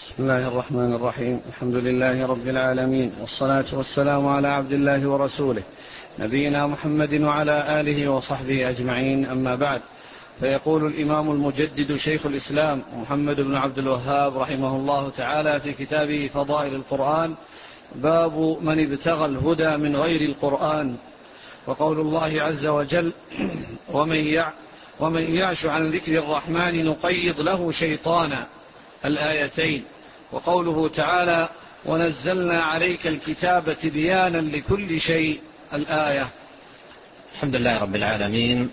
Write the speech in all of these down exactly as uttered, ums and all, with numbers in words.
بسم الله الرحمن الرحيم. الحمد لله رب العالمين، والصلاة والسلام على عبد الله ورسوله نبينا محمد وعلى آله وصحبه أجمعين، أما بعد. فيقول الإمام المجدد شيخ الإسلام محمد بن عبد الوهاب رحمه الله تعالى في كتابه فضائل القرآن: باب من ابتغى الهدى من غير القرآن. وقول الله عز وجل: ومن ومن يعش عن ذكر الرحمن نقيض له شيطانا، الآيتين. وقوله تعالى: ونزلنا عليك الكتاب تبيانا لكل شيء، الآية. الحمد لله رب العالمين،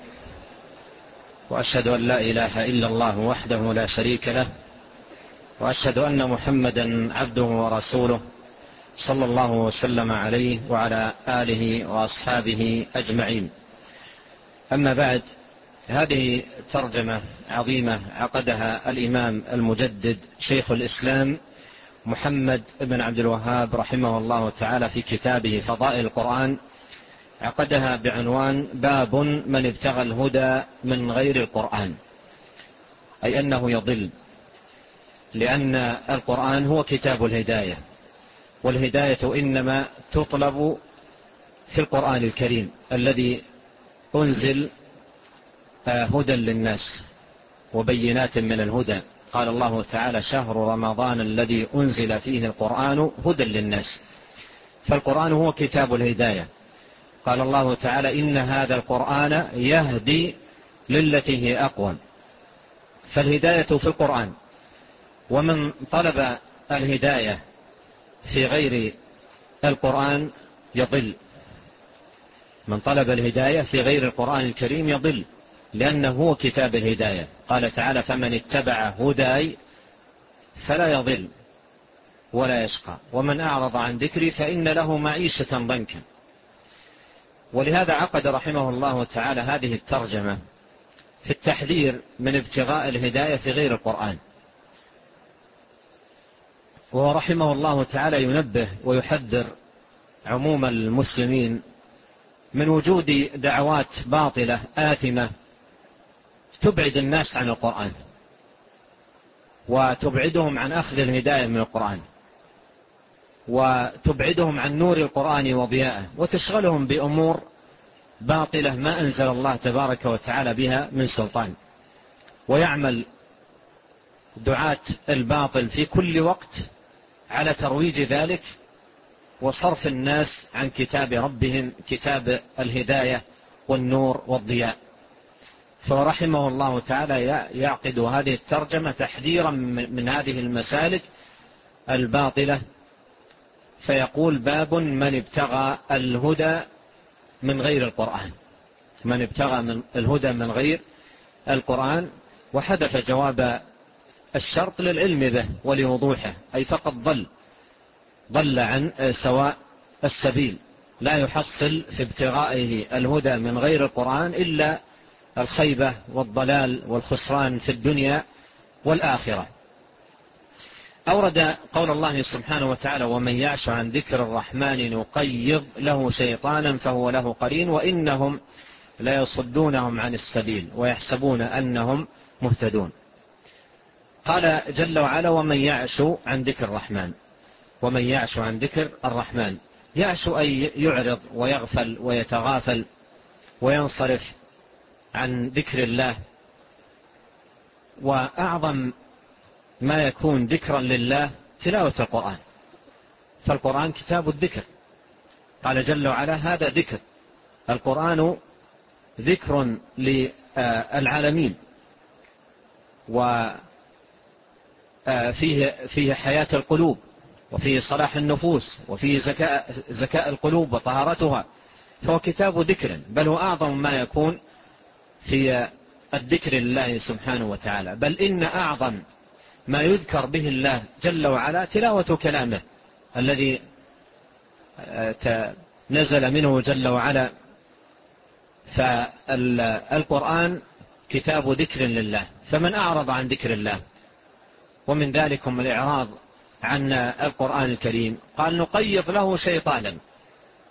وأشهد أن لا إله إلا الله وحده لا شريك له، وأشهد أن محمدا عبده ورسوله صلى الله وسلم عليه وعلى آله وأصحابه أجمعين. أما بعد، هذه ترجمة عظيمة عقدها الإمام المجدد شيخ الإسلام محمد بن عبد الوهاب رحمه الله تعالى في كتابه فضائل القرآن، عقدها بعنوان: باب من ابتغى الهدى من غير القرآن، أي أنه يضل، لأن القرآن هو كتاب الهداية، والهداية إنما تطلب في القرآن الكريم الذي أنزل هدى للناس وبينات من الهدى. قال الله تعالى: شهر رمضان الذي أنزل فيه القرآن هدى للناس، فالقرآن هو كتاب الهداية. قال الله تعالى: إن هذا القرآن يهدي للتي هي أقوم، فالهداية في القرآن. ومن طلب الهداية في غير القرآن يضل، من طلب الهداية في غير القرآن الكريم يضل، لأنه هو كتاب الهداية. قال تعالى: فمن اتبع هداي فلا يضل ولا يشقى، ومن أعرض عن ذكري فإن له معيشة ضنكا. ولهذا عقد رحمه الله تعالى هذه الترجمة في التحذير من ابتغاء الهداية في غير القرآن. وهو رحمه الله تعالى ينبه ويحذر عموم المسلمين من وجود دعوات باطلة آثمة تبعد الناس عن القرآن، وتبعدهم عن أخذ الهداية من القرآن، وتبعدهم عن نور القرآن وضيائه، وتشغلهم بأمور باطلة ما أنزل الله تبارك وتعالى بها من سلطان. ويعمل دعاة الباطل في كل وقت على ترويج ذلك وصرف الناس عن كتاب ربهم، كتاب الهداية والنور والضياء. فرحمه الله تعالى يعقد هذه الترجمة تحذيرا من هذه المسالك الباطلة، فيقول: باب من ابتغى الهدى من غير القرآن، من ابتغى من الهدى من غير القرآن. وحذف جواب الشرط للعلم به ولوضوحه، أي فقد ضل ضل عن سواء السبيل، لا يحصل في ابتغائه الهدى من غير القرآن إلا الخيبة والضلال والخسران في الدنيا والآخرة. أورد قول الله سبحانه وتعالى: ومن يعش عن ذكر الرحمن نقيض له شيطانا فهو له قرين وإنهم لا يصدونهم عن السبيل ويحسبون أنهم مهتدون. قال جل وعلا: ومن يعش عن ذكر الرحمن. ومن يعش عن ذكر الرحمن، يعش أي يعرض ويغفل ويتغافل وينصرف عن ذكر الله. وأعظم ما يكون ذكرا لله تلاوة القرآن، فالقرآن كتاب الذكر. قال جل وعلا: هذا ذكر. القرآن ذكر للعالمين، وفيه فيه حياة القلوب، وفيه صلاح النفوس، وفيه زكاء, زكاء القلوب وطهارتها، فهو كتاب ذكر، بل هو أعظم ما يكون في الذكر لله سبحانه وتعالى. بل إن أعظم ما يذكر به الله جل وعلا تلاوة كلامه الذي نزل منه جل وعلا. فالقرآن كتاب ذكر لله، فمن أعرض عن ذكر الله، ومن ذلكم الإعراض عن القرآن الكريم، قال: نقيض له شيطانا،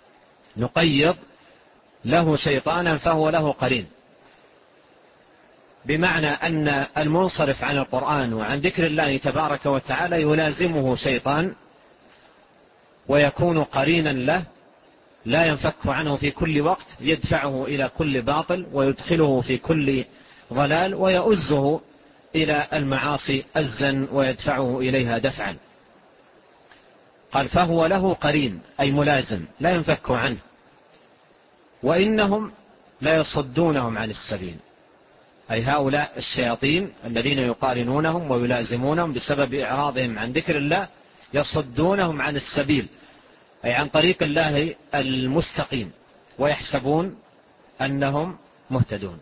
نقيض له شيطانا فهو له قرين. بمعنى أن المنصرف عن القرآن وعن ذكر الله تبارك وتعالى يلازمه شيطان ويكون قرينا له لا ينفك عنه في كل وقت، يدفعه إلى كل باطل ويدخله في كل ضلال ويؤزه إلى المعاصي أزا ويدفعه إليها دفعا. قال فهو له قرين أي ملازم لا ينفك عنه، وإنهم لا يصدونهم عن السبيل، أي هؤلاء الشياطين الذين يقارنونهم ويلازمونهم بسبب إعراضهم عن ذكر الله يصدونهم عن السبيل، أي عن طريق الله المستقيم، ويحسبون أنهم مهتدون.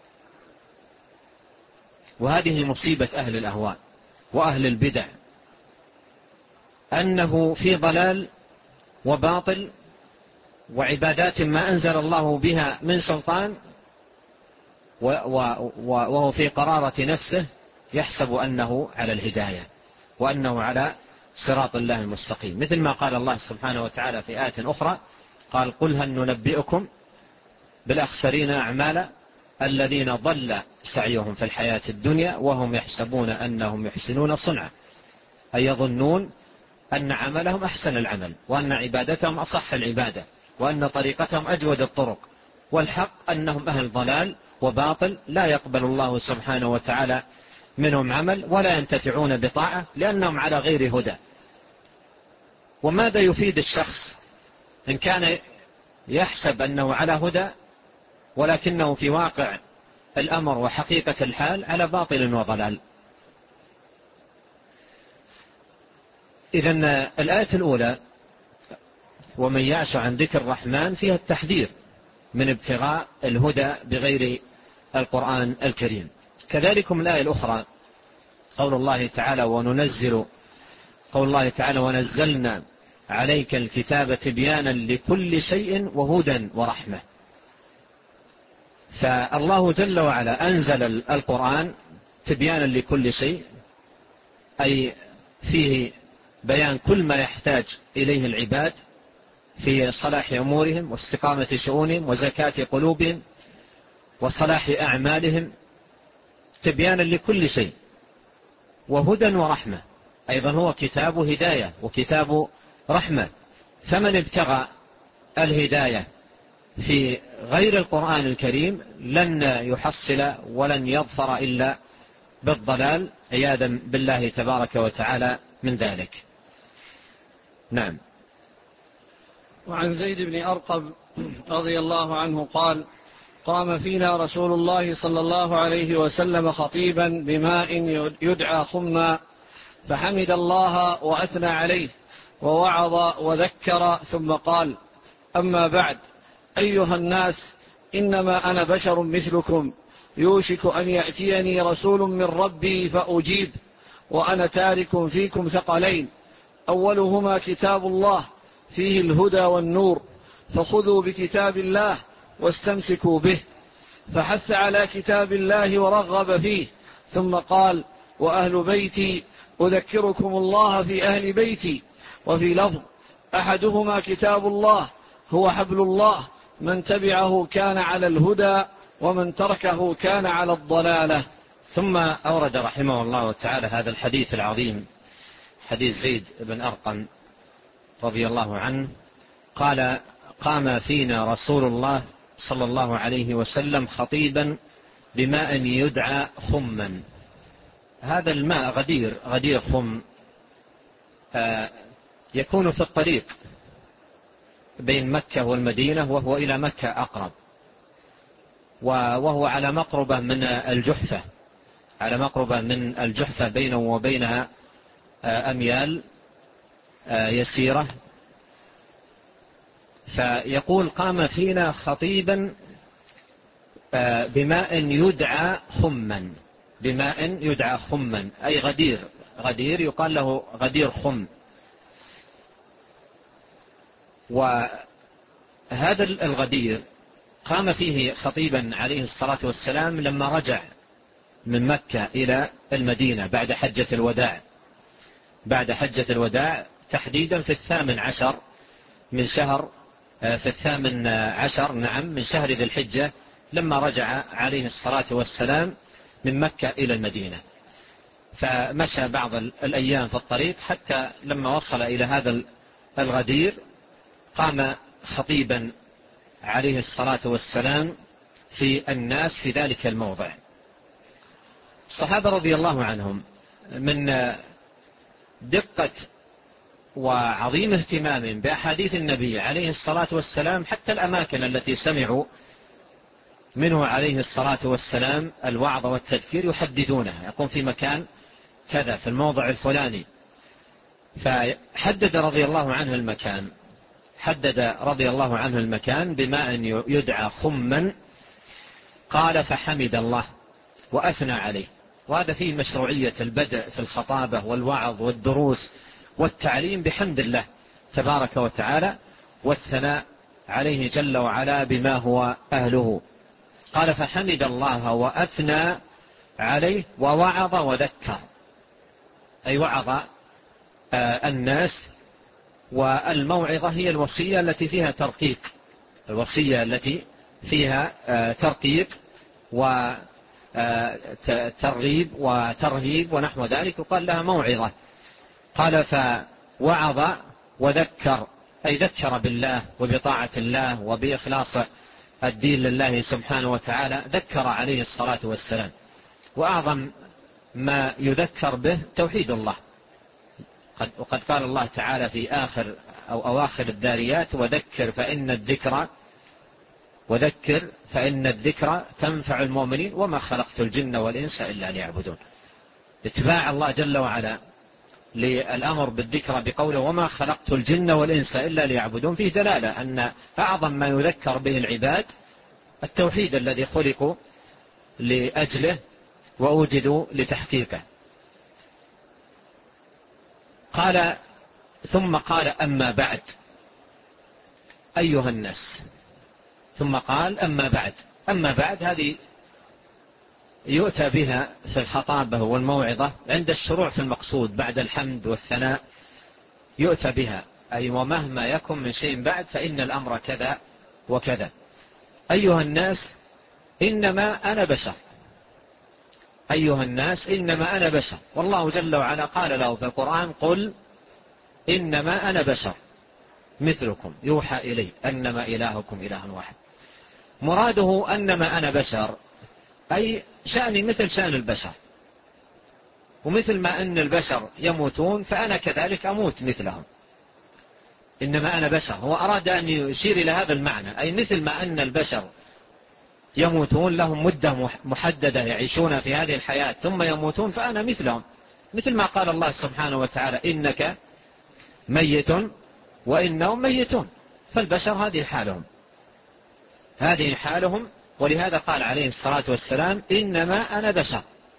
وهذه مصيبة أهل الأهواء وأهل البدع، أنه في ضلال وباطل وعبادات ما أنزل الله بها من سلطان، وهو في قرارة نفسه يحسب أنه على الهداية وأنه على صراط الله المستقيم، مثل ما قال الله سبحانه وتعالى في آية أخرى قال قل هل ننبئكم بالأخسرين أعمالا الذين ضل سعيهم في الحياة الدنيا وهم يحسبون أنهم يحسنون صنعا، أي يظنون أن عملهم أحسن العمل وأن عبادتهم أصح العبادة وأن طريقتهم أجود الطرق، والحق أنهم أهل ضلال وباطل لا يقبل الله سبحانه وتعالى منهم عمل ولا ينتفعون بطاعة لأنهم على غير هدى. وماذا يفيد الشخص إن كان يحسب أنه على هدى ولكنه في واقع الأمر وحقيقة الحال على باطل وضلال؟ إذن الآية الأولى ومن يعش عن ذكر الرحمن فيها التحذير من ابتغاء الهدى بغير القرآن الكريم. كذلكم الآية الأخرى قول الله تعالى وننزل قول الله تعالى ونزلنا عليك الكتاب تبيانا لكل شيء وهدى ورحمة. فالله جل وعلا أنزل القرآن تبيانا لكل شيء، أي فيه بيان كل ما يحتاج إليه العباد في صلاح أمورهم واستقامة شؤونهم وزكاة قلوبهم وصلاح أعمالهم، تبيانا لكل شيء، وهدى ورحمة، أيضا هو كتاب هداية وكتاب رحمة. فمن ابتغى الهداية في غير القرآن الكريم لن يحصل ولن يظفر إلا بالضلال عياذا بالله تبارك وتعالى من ذلك. نعم. وعن زيد بن أرقم رضي الله عنه قال قام فينا رسول الله صلى الله عليه وسلم خطيبا بماء يدعى خما، فحمد الله وأثنى عليه ووعظ وذكر ثم قال أما بعد أيها الناس إنما أنا بشر مثلكم يوشك أن يأتيني رسول من ربي فأجيب، وأنا تارك فيكم ثقلين أولهما كتاب الله فيه الهدى والنور، فخذوا بكتاب الله واستمسكوا به. فحث على كتاب الله ورغب فيه، ثم قال وأهل بيتي أذكركم الله في أهل بيتي. وفي لفظ أحدهما كتاب الله هو حبل الله، من تبعه كان على الهدى ومن تركه كان على الضلالة. ثم أورد رحمه الله تعالى هذا الحديث العظيم، حديث زيد بن أرقم رضي الله عنه قال قام فينا رسول الله صلى الله عليه وسلم خطيبا بماء يدعى خما. هذا الماء غدير غدير خم يكون في الطريق بين مكة والمدينة، وهو إلى مكة أقرب، وهو على مقربة من الجحفة على مقربة من الجحفة بينه وبينها أميال يسيرة. فيقول قام فينا خطيبا بماء يدعى خما، بماء يدعى خما أي غدير غدير يقال له غدير خم. وهذا الغدير قام فيه خطيبا عليه الصلاة والسلام لما رجع من مكة إلى المدينة بعد حجة الوداع بعد حجة الوداع تحديدا في الثامن عشر من شهر في الثامن عشر نعم من شهر ذي الحجة، لما رجع عليه الصلاة والسلام من مكة إلى المدينة، فمشى بعض الأيام في الطريق حتى لما وصل إلى هذا الغدير قام خطيبا عليه الصلاة والسلام في الناس في ذلك الموضع. الصحابة رضي الله عنهم من دقة وعظيم اهتمام بأحاديث النبي عليه الصلاة والسلام حتى الأماكن التي سمعوا منه عليه الصلاة والسلام الوعظ والتذكير يحددونها، يقوم في مكان كذا في الموضع الفلاني، فحدد رضي الله عنه المكان حدد رضي الله عنه المكان بماء يدعى خما. قال فحمد الله وأثنى عليه، وهذا فيه مشروعية البدء في الخطابة والوعظ والدروس والتعليم بحمد الله تبارك وتعالى والثناء عليه جل وعلا بما هو أهله. قال فحمد الله وأثنى عليه ووعظ وذكر، أي وعظ الناس. والموعظة هي الوصية التي فيها ترقيق، الوصية التي فيها ترقيق وترغيب وترهيب ونحو ذلك يقال لها موعظة. قال فوعظ وذكر، أي ذكر بالله وبطاعة الله وبإخلاص الدين لله سبحانه وتعالى، ذكر عليه الصلاة والسلام. وأعظم ما يذكر به توحيد الله، وقد قال الله تعالى في آخر أو أواخر الذاريات وذكر فإن الذكرى وذكر فإن الذكرى تنفع المؤمنين وما خلقت الجن والإنس إلا ليعبدون. اتباع الله جل وعلا للأمر بالذكرى بقوله وما خلقت الجن والإنس إلا ليعبدون فيه دلالة أن أعظم ما يذكر به العباد التوحيد الذي خلقوا لأجله وأوجدوا لتحقيقه. قال ثم قال أما بعد أيها الناس، ثم قال أما بعد. أما بعد هذه يؤتى بها في الخطابة والموعظة عند الشروع في المقصود بعد الحمد والثناء، يؤتى بها أي ومهما يكن من شيء بعد فإن الأمر كذا وكذا. أيها الناس إنما أنا بشر، أيها الناس إنما أنا بشر، والله جل وعلا قال له في القرآن قل إنما أنا بشر مثلكم يوحى إلي أنما إلهكم إله واحد. مراده أنما أنا بشر أي شأني مثل شأن البشر، ومثل ما أن البشر يموتون فأنا كذلك أموت مثلهم. إنما أنا بشر، هو أراد أن يشير إلى هذا المعنى، أي مثل ما أن البشر يموتون لهم مدة محددة يعيشون في هذه الحياة ثم يموتون، فأنا مثلهم، مثل ما قال الله سبحانه وتعالى إنك ميت وإنهم ميتون. فالبشر هذه حالهم هذه حالهم ولهذا قال عليه الصلاة والسلام إنما أنا بشر،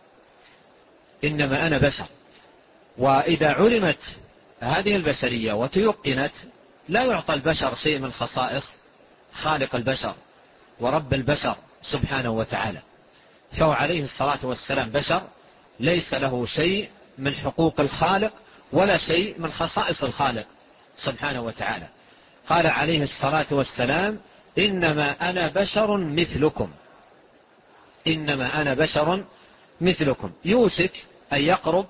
إنما أنا بشر. وإذا علمت هذه البشرية وتيقنت لا يعطى البشر شيء من خصائص خالق البشر ورب البشر سبحانه وتعالى، فهو عليه الصلاة والسلام بشر ليس له شيء من حقوق الخالق ولا شيء من خصائص الخالق سبحانه وتعالى. قال عليه الصلاة والسلام إنما أنا بشر مثلكم، إنما أنا بشر مثلكم. يوشك أن يقرب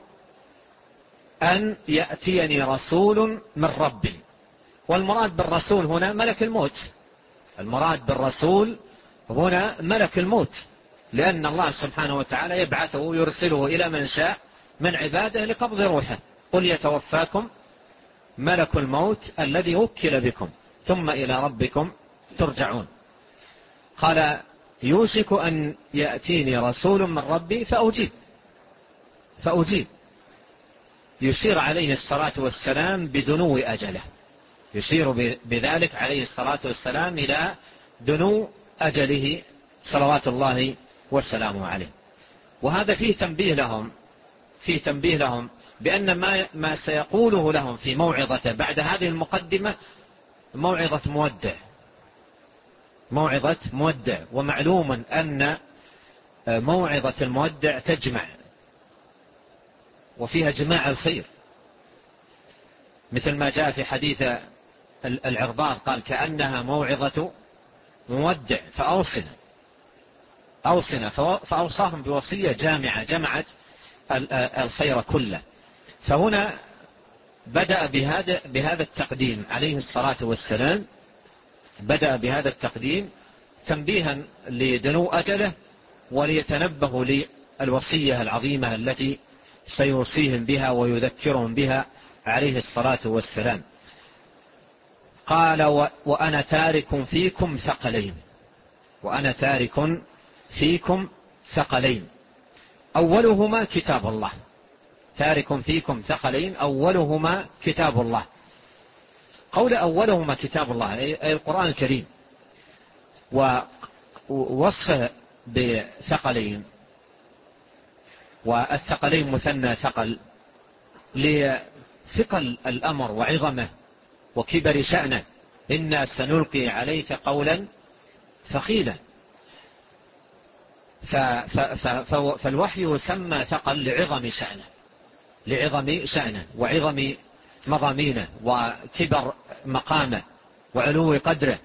أن يأتيني رسول من ربي، والمراد بالرسول هنا ملك الموت، المراد بالرسول هنا ملك الموت، لأن الله سبحانه وتعالى يبعثه ويرسله إلى من شاء من عباده لقبض روحه. قل يتوفاكم ملك الموت الذي وكل بكم ثم إلى ربكم ترجعون. قال يوشك أن يأتيني رسول من ربي فأجيب فأجيب يشير عليه الصلاة والسلام بدنو أجله، يشير بذلك عليه الصلاة والسلام إلى دنو أجله صلوات الله والسلام عليه. وهذا فيه تنبيه لهم فيه تنبيه لهم بأن ما, ما سيقوله لهم في موعظته بعد هذه المقدمة موعظة مودع موعظة مودع ومعلوم أن موعظة المودع تجمع وفيها جماع الخير، مثل ما جاء في حديث العرباض قال كأنها موعظة مودع فأوصنا أوصنا، فأوصاهم بوصية جامعة جمعت الخير كله. فهنا بدأ بهذا بهذا التقديم عليه الصلاة والسلام، بدأ بهذا التقديم تنبيها لدنو أجله وليتنبهوا للوصية العظيمة التي سيوصيهم بها ويذكرهم بها عليه الصلاة والسلام. قال: وأنا تارك فيكم ثقلين. وأنا تارك فيكم ثقلين، أولهما كتاب الله. تارك فيكم ثقلين أولهما كتاب الله. قول أولهما كتاب الله أي القرآن الكريم، ووصفه بثقلين، والثقلين مثنى ثقل لثقل الأمر وعظمه وكبر شأنه. إنا سنلقي عليك قولا ثقيلا. فالوحي يسمى ثقل لعظم شأنه، لعظم شأنه وعظم مضامينه وكبر مقامه وعلو قدره.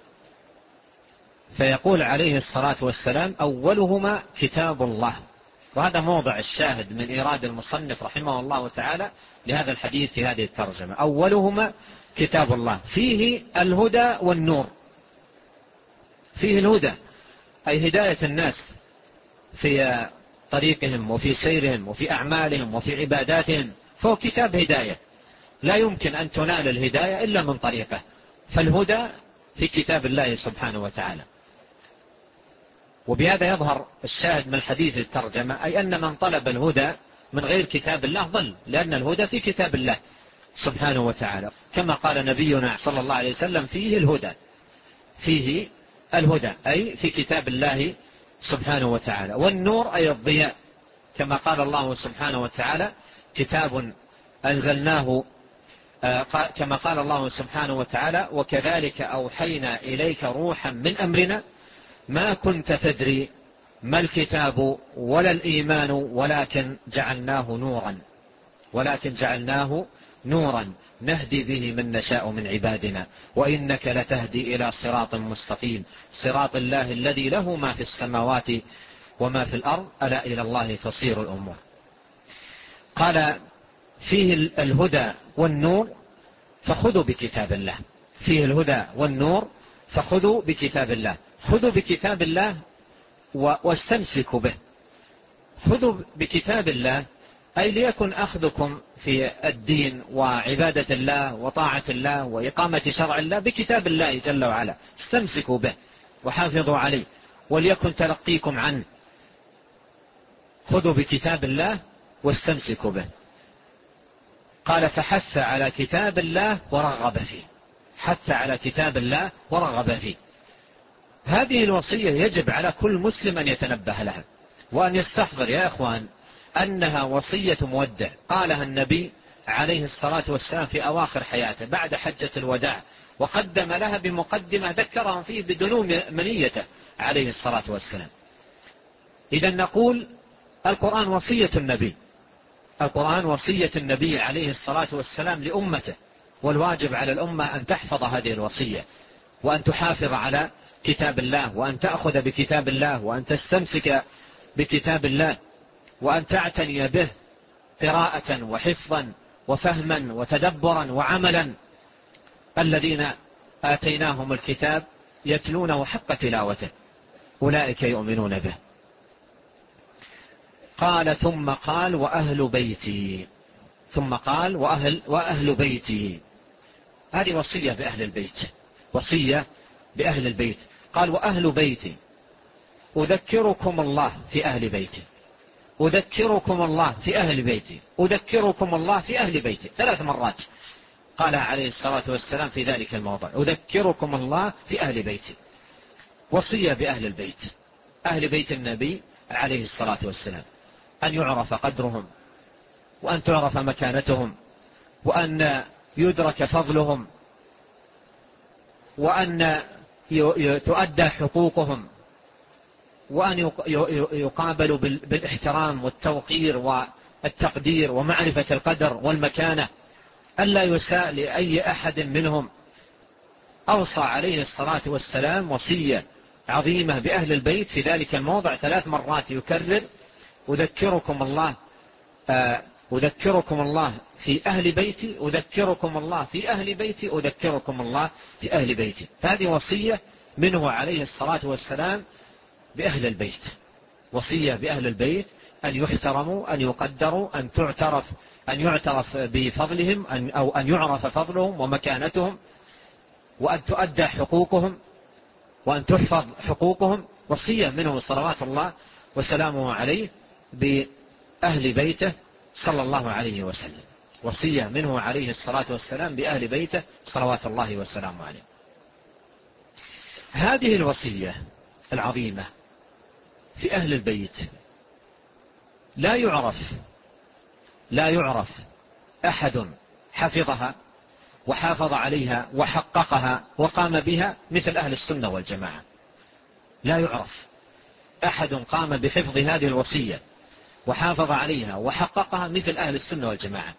فيقول عليه الصلاة والسلام: أولهما كتاب الله. وهذا موضع الشاهد من إيراد المصنف رحمه الله تعالى لهذا الحديث في هذه الترجمة. أولهما كتاب الله فيه الهدى والنور. فيه الهدى أي هداية الناس في طريقهم وفي سيرهم وفي أعمالهم وفي عباداتهم، فهو كتاب هداية، لا يمكن أن تنال الهداية إلا من طريقه. فالهدى في كتاب الله سبحانه وتعالى. وبهذا يظهر الشاهد من الحديث الترجمة، أي أن من طلب الهدى من غير كتاب الله ضل، لأن الهدى في كتاب الله سبحانه وتعالى، كما قال نبينا صلى الله عليه وسلم: فيه الهدى. فيه الهدى أي في كتاب الله سبحانه وتعالى. والنور أي الضياء، كما قال الله سبحانه وتعالى: كتاب أنزلناه، كما قال الله سبحانه وتعالى: وكذلك أوحينا إليك روحا من أمرنا ما كنت تدري ما الكتاب ولا الإيمان ولكن جعلناه نورا ولكن جعلناه نورا نهدي به من نشاء من عبادنا وإنك لتهدي إلى صراط مستقيم صراط الله الذي له ما في السماوات وما في الأرض ألا إلى الله تصير الأمور. قال: فيه الهدى والنور فخذوا بكتاب الله. فيه الهدى والنور فخذوا بكتاب الله. خذوا بكتاب الله واستمسكوا به. خذوا بكتاب الله أي ليكن أخذكم في الدين وعبادة الله وطاعة الله وإقامة شرع الله بكتاب الله جل وعلا. استمسكوا به وحافظوا عليه وليكن تلقيكم عنه. خذوا بكتاب الله واستمسكوا به. قال: فحث على كتاب الله ورغب فيه. حث على كتاب الله ورغب فيه. هذه الوصية يجب على كل مسلم أن يتنبه لها وأن يستحضر يا أخوان أنها وصية مودع قالها النبي عليه الصلاة والسلام في أواخر حياته بعد حجة الوداع، وقدم لها بمقدمة ذكرهم فيه بدنو منيته عليه الصلاة والسلام. إذن نقول القرآن وصية النبي، القرآن وصية النبي عليه الصلاة والسلام لأمته، والواجب على الأمة أن تحفظ هذه الوصية وأن تحافظ على كتاب الله وأن تأخذ بكتاب الله وأن تستمسك بكتاب الله وأن تعتني به قراءة وحفظا وفهما وتدبرا وعملا. الذين آتيناهم الكتاب يتلونه حق تلاوته أولئك يؤمنون به. قال: ثم قال: وأهل بيتي. ثم قال: وأهل, وأهل بيتي. هذه وصية بأهل البيت، وصية بأهل البيت. قال: وأهل بيتي أذكركم الله في أهل بيتي. أذكركم الله في أهل بيتي. أذكركم الله في أهل بيتي ثلاث مرات قال عليه الصلاة والسلام في ذلك الموضع: أذكركم الله في أهل بيتي. وصية بأهل البيت، أهل بيت النبي عليه الصلاة والسلام، أن يعرف قدرهم وأن تعرف مكانتهم وأن يدرك فضلهم وأن تؤدى حقوقهم وأن يقابلوا بالاحترام والتوقير والتقدير ومعرفة القدر والمكانة، ألا يساء لأي أحد منهم. أوصى عليه الصلاة والسلام وصية عظيمة بأهل البيت في ذلك الموضع ثلاث مرات يكرر: أذكركم الله أذكركم الله في أهل بيتي، أذكركم الله في أهل بيتي، أذكركم الله في أهل بيتي. هذه وصية منه عليه الصلاة والسلام بأهل البيت، وصية بأهل البيت أن يحترموا، أن يقدروا، أن تعترف أن يعترف بفضلهم، أن أو أن يعرف فضلهم ومكانتهم، وأن تؤدى حقوقهم، وأن تحفظ حقوقهم. وصية منه صلوات الله وسلامه عليه بأهل بيته صلى الله عليه وسلم، وصية منه عليه الصلاة والسلام بأهل بيته صلوات الله وسلامه عليه. هذه الوصية العظيمة في أهل البيت لا يعرف لا يعرف أحد حفظها وحافظ عليها وحققها وقام بها مثل أهل السنة والجماعة. لا يعرف أحد قام بحفظ هذه الوصية وحافظ عليها وحققها مثل أهل السنة والجماعة،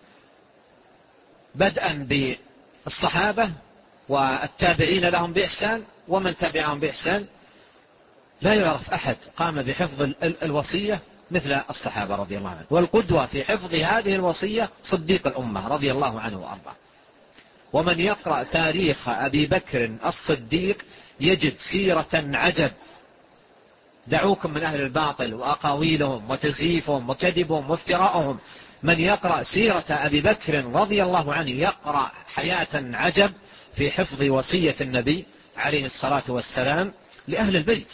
بدءا بالصحابة والتابعين لهم بإحسان ومن تبعهم بإحسان. لا يعرف أحد قام بحفظ الوصية مثل الصحابة رضي الله عنهم. والقدوة في حفظ هذه الوصية صديق الأمة رضي الله عنه وأرضاه. ومن يقرأ تاريخ أبي بكر الصديق يجد سيرة عجب. دعوكم من أهل الباطل وأقاويلهم وتزييفهم وكذبهم وافتراءهم. من يقرأ سيرة أبي بكر رضي الله عنه يقرأ حياة عجب في حفظ وصية النبي عليه الصلاة والسلام لأهل البيت،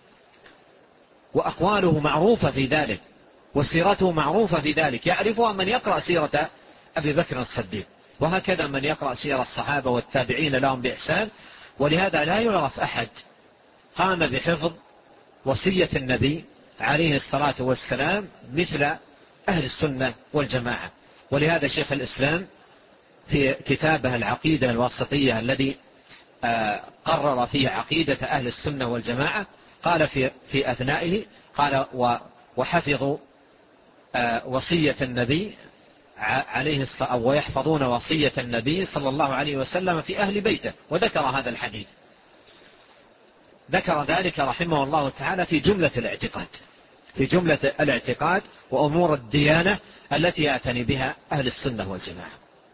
وأقواله معروفة في ذلك وسيرته معروفة في ذلك، يعرفها من يقرأ سيرة أبي بكر الصديق، وهكذا من يقرأ سيرة الصحابة والتابعين لهم بإحسان. ولهذا لا يعرف أحد قام بحفظ وصية النبي عليه الصلاة والسلام مثل أهل السنة والجماعة. ولهذا شيخ الإسلام في كتابه العقيدة الواسطية الذي قرر فيه عقيدة أهل السنة والجماعة قال في, في أثنائه قال: وحفظوا وصية النبي عليه الصلاة ويحفظون وصية النبي صلى الله عليه وسلم في أهل بيته. وذكر هذا الحديث، ذكر ذلك رحمه الله تعالى في جملة الاعتقاد في جملة الاعتقاد وأمور الديانة التي يعتني بها أهل السنة والجماعة.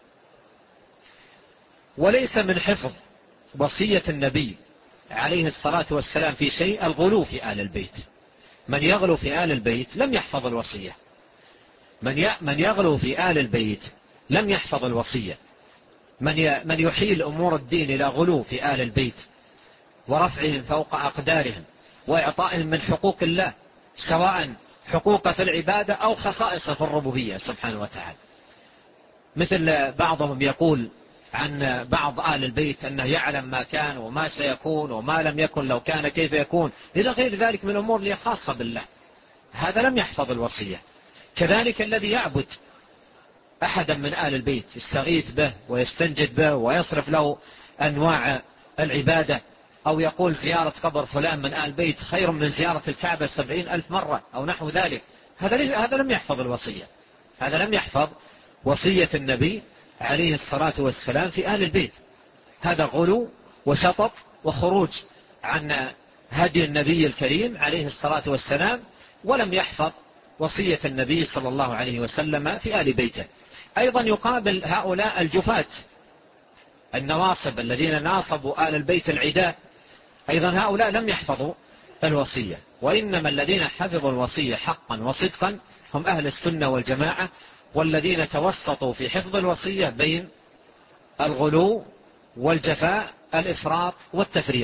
وليس من حفظ وصية النبي عليه الصلاة والسلام في شيء الغلو في آل البيت. من يغلو في آل البيت لم يحفظ الوصية. من يغلو في آل البيت لم يحفظ الوصية. من يحيل أمور الدين إلى غلو في آل البيت ورفعهم فوق أقدارهم وإعطائهم من حقوق الله، سواء حقوق في العبادة أو خصائص في الربوبية سبحانه وتعالى. مثل بعضهم يقول عن بعض آل البيت أنه يعلم ما كان وما سيكون وما لم يكن لو كان كيف يكون، إلى غير ذلك من أمور اللي خاصة بالله. هذا لم يحفظ الوصية. كذلك الذي يعبد أحدا من آل البيت يستغيث به ويستنجد به ويصرف له أنواع العبادة، أو يقول زيارة قبر فلان من آل البيت خير من زيارة الكعبة سبعين ألف مرة أو نحو ذلك، هذا هذا لم يحفظ الوصية. هذا لم يحفظ وصية النبي عليه الصلاة والسلام في آل البيت. هذا غلو وشطط وخروج عن هدي النبي الكريم عليه الصلاة والسلام، ولم يحفظ وصية النبي صلى الله عليه وسلم في آل بيته. أيضا يقابل هؤلاء الجفاة النواصب الذين ناصبوا آل البيت العداء، أيضا هؤلاء لم يحفظوا الوصية. وإنما الذين حفظوا الوصية حقا وصدقا هم أهل السنة والجماعة، والذين توسطوا في حفظ الوصية بين الغلو والجفاء، الإفراط والتفريط،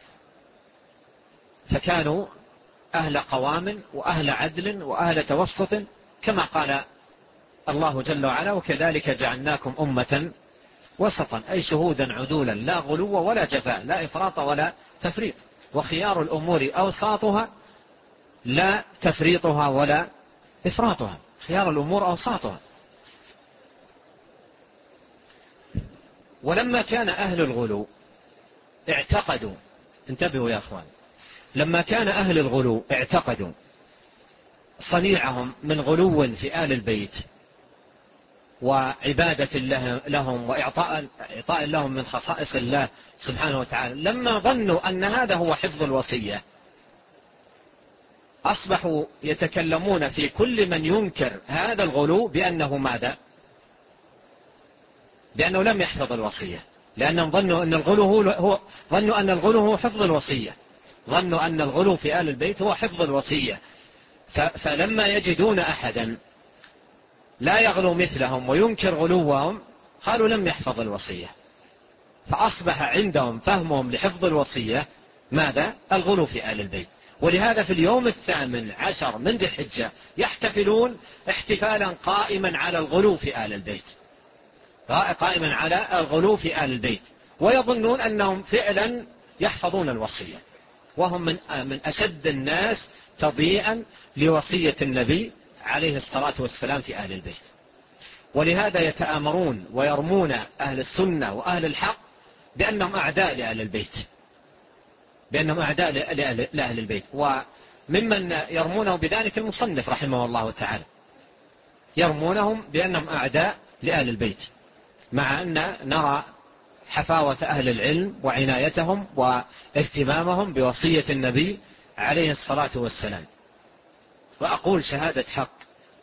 فكانوا أهل قوام وأهل عدل وأهل توسط، كما قال الله جل وعلا: وكذلك جعلناكم أمة وسطا، أي شهودا عدولا، لا غلو ولا جفاء، لا إفراط ولا تفريط. وخيار الأمور أوساطها لا تفريطها ولا إفراطها، خيار الأمور أوساطها. ولما كان أهل الغلو اعتقدوا، انتبهوا يا أخوان، لما كان أهل الغلو اعتقدوا صنيعهم من غلو في آل البيت وعبادة لهم وإعطاء إعطاء لهم من خصائص الله سبحانه وتعالى، لما ظنوا أن هذا هو حفظ الوصية أصبحوا يتكلمون في كل من ينكر هذا الغلو بأنه ماذا؟ بأنه لم يحفظ الوصية، لأنهم ظنوا أن الغلو هو ظنوا أن الغلو هو حفظ الوصية، ظنوا أن الغلو في آل البيت هو حفظ الوصية. فلما يجدون أحدا لا يغلو مثلهم وينكر غلوهم قالوا لم يحفظ الوصية، فأصبح عندهم فهمهم لحفظ الوصية ماذا؟ الغلو في آل البيت. ولهذا في اليوم الثامن عشر من ذي الحجة يحتفلون احتفالا قائما على الغلو في آل البيت، قائما على الغلو في آل البيت، ويظنون أنهم فعلا يحفظون الوصية، وهم من من أشد الناس تضييعا لوصية النبي عليه الصلاة والسلام في آل البيت. ولهذا يتآمرون ويرمون أهل السنة وأهل الحق بأنهم أعداء لأهل البيت، بأنهم أعداء لأهل البيت. وممن يرمونه بذلك المصنف رحمه الله تعالى، يرمونهم بأنهم أعداء لأهل البيت، مع أن نرى حفاوة أهل العلم وعنايتهم واهتمامهم بوصية النبي عليه الصلاة والسلام. وأقول شهادة حق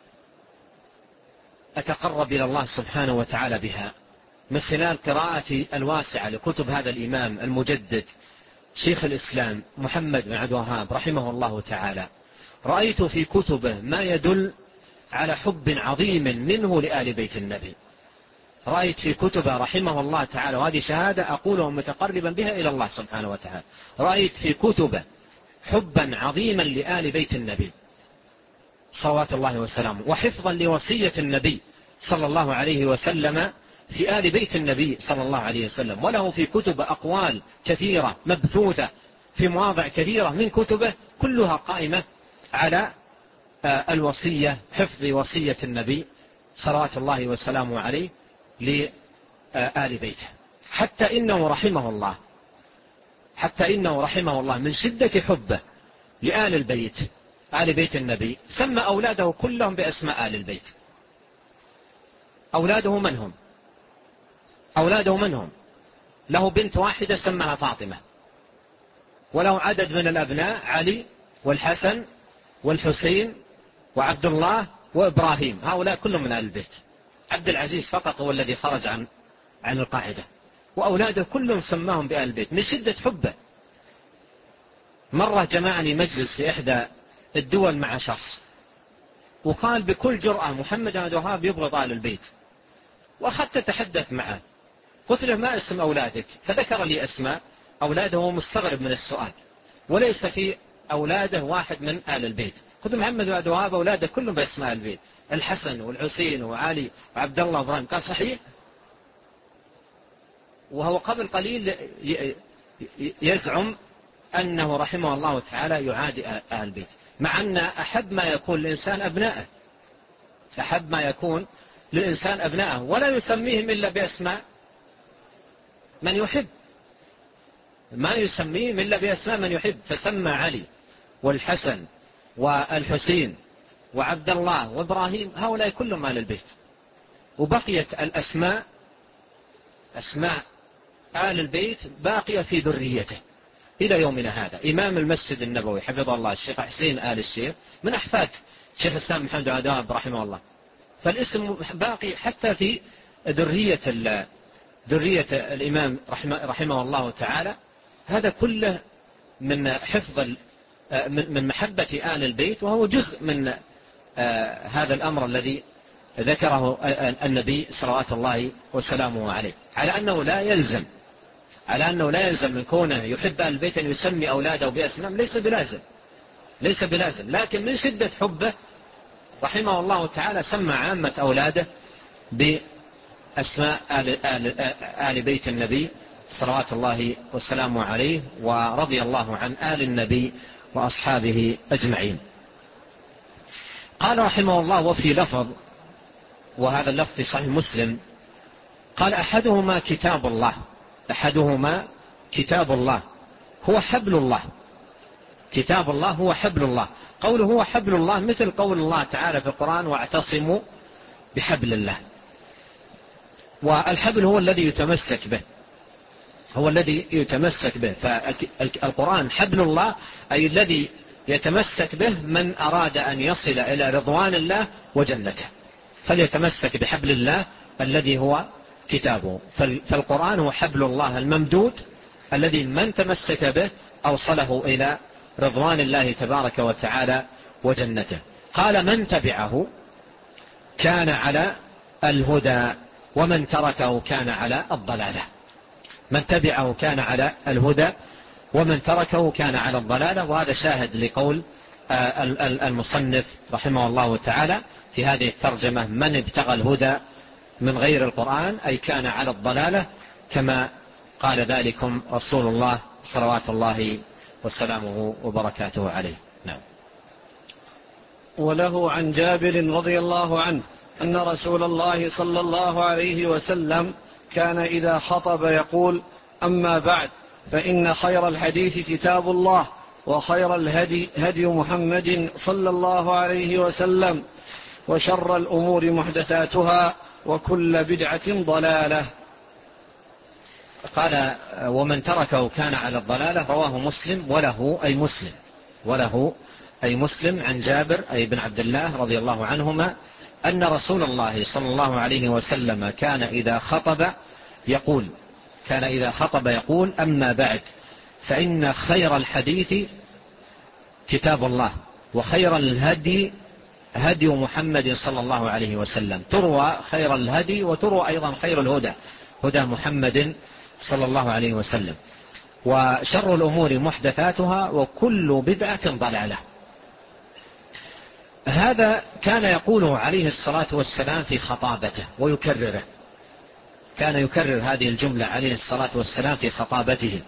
أتقرب إلى الله سبحانه وتعالى بها من خلال قراءتي الواسعة لكتب هذا الإمام المجدد شيخ الإسلام محمد بن عبد الوهاب رحمه الله تعالى. رأيت في كتبه ما يدل على حب عظيم منه لآل بيت النبي، رأيت في كتبه رحمه الله تعالى، وهذه شهادة أقولها متقربا بها إلى الله سبحانه وتعالى، رأيت في كتبه حبا عظيما لآل بيت النبي صلوات الله وسلامه، وحفظا لوصية النبي صلى الله عليه وسلم في آل بيت النبي صلى الله عليه وسلم. وله في كتب أقوال كثيرة مبثوثة في مواضع كثيرة من كتبه كلها قائمة على الوصية، حفظ وصية النبي صلوات الله وسلامه عليه لآل بيته. حتى إنه رحمه الله حتى إنه رحمه الله من شدة حبه لآل البيت آل بيت النبي سمى أولاده كلهم بأسماء آل البيت. أولاده من هم؟ أولاده من هم؟ له بنت واحدة سماها فاطمة، وله عدد من الأبناء علي والحسن والحسين وعبد الله وإبراهيم، هؤلاء كلهم من آل البيت. عبد العزيز فقط هو الذي خرج عن عن القاعدة، وأولاده كلهم سماهم بآل البيت من شدة حبه. مرة جمعني مجلس في إحدى الدول مع شخص وقال بكل جرأة محمد بن عبد الوهاب يبغض آل البيت، وأخذت أتحدث معه، قلت له ما اسم أولادك؟ فذكر لي أسماء أولاده ومستغرب من السؤال، وليس في أولاده واحد من آل البيت. قلت محمد بن عبد الوهاب أولاده كلهم بأسماء آل البيت، الحسن والحسين وعلي وعبد الله وإبراهيم. قال صحيح، وهو قبل قليل يزعم أنه رحمه الله تعالى يعادي آل البيت، مع أن أحب ما يكون للإنسان أبناءه، أحب ما يكون للإنسان أبناءه، ولا يسميهم إلا بأسماء من يحب، ما يسميهم إلا بأسماء من يحب. فسمى علي والحسن والحسين وعبد الله وإبراهيم، هؤلاء كلهم آل البيت. وبقيت الأسماء أسماء آل البيت باقية في ذريته إلى يومنا هذا. إمام المسجد النبوي حفظه الله الشيخ حسين آل الشيخ من أحفاد شيخ الإسلام محمد بن عبد الوهاب رحمه الله، فالاسم باقي حتى في ذرية ذرية الإمام رحمه, رحمه الله تعالى. هذا كله من حفظ من محبة آل البيت، وهو جزء من هذا الأمر الذي ذكره النبي صلوات الله وسلامه عليه، على أنه لا يلزم على أنه لا يلزم من كونه يحب آل البيت أن يسمي أولاده بأسماء، ليس بلازم ليس بلازم لكن من شدة حبه رحمه الله تعالى سمى عامة أولاده بأسماء آل, آل, آل بيت النبي صلوات الله وسلامه عليه، ورضي الله عن آل النبي وأصحابه أجمعين. قال رحمه الله وفي لفظ، وهذا اللفظ في صحيح مسلم، قال أحدهما كتاب الله أحدهما كتاب الله هو حبل الله كتاب الله هو حبل الله. قوله هو حبل الله مثل قول الله تعالى في القرآن واعتصموا بحبل الله. والحبل هو الذي يتمسك به، هو الذي يتمسك به. فالقرآن حبل الله، أي الذي يتمسك به من أراد أن يصل إلى رضوان الله وجنته، فليتمسك بحبل الله الذي هو كتابه. فالقرآن هو حبل الله الممدود الذي من تمسك به أوصله إلى رضوان الله تبارك وتعالى وجنته. قال من تبعه كان على الهدى ومن تركه كان على الضلالة. من تبعه كان على الهدى ومن تركه كان على الضلالة. وهذا شاهد لقول المصنف رحمه الله تعالى في هذه الترجمة: من ابتغى الهدى من غير القرآن أي كان على الضلالة، كما قال ذلكم رسول الله صلوات الله وسلامه وبركاته عليه. نعم. وله عن جابر رضي الله عنه أن رسول الله صلى الله عليه وسلم كان إذا خطب يقول: أما بعد، فإن خير الحديث كتاب الله، وخير الهدي هدي محمد صلى الله عليه وسلم، وشر الأمور محدثاتها، وكل بدعة ضلالة. قال: ومن تركه كان على الضلالة. رواه مسلم وله أي مسلم وله أي مسلم عن جابر أي بن عبد الله رضي الله عنهما أن رسول الله صلى الله عليه وسلم كان إذا خطب يقول كان إذا خطب يقول: أما بعد، فإن خير الحديث كتاب الله، وخير الهدي هدي محمد صلى الله عليه وسلم. تروى خير الهدي وتروى أيضا خير الهدى هدى محمد صلى الله عليه وسلم، وشر الأمور محدثاتها، وكل بدعة ضلالة. هذا كان يقوله عليه الصلاة والسلام في خطابته ويكرره، كان يكرر هذه الجملة عليه الصلاة والسلام في خطابته،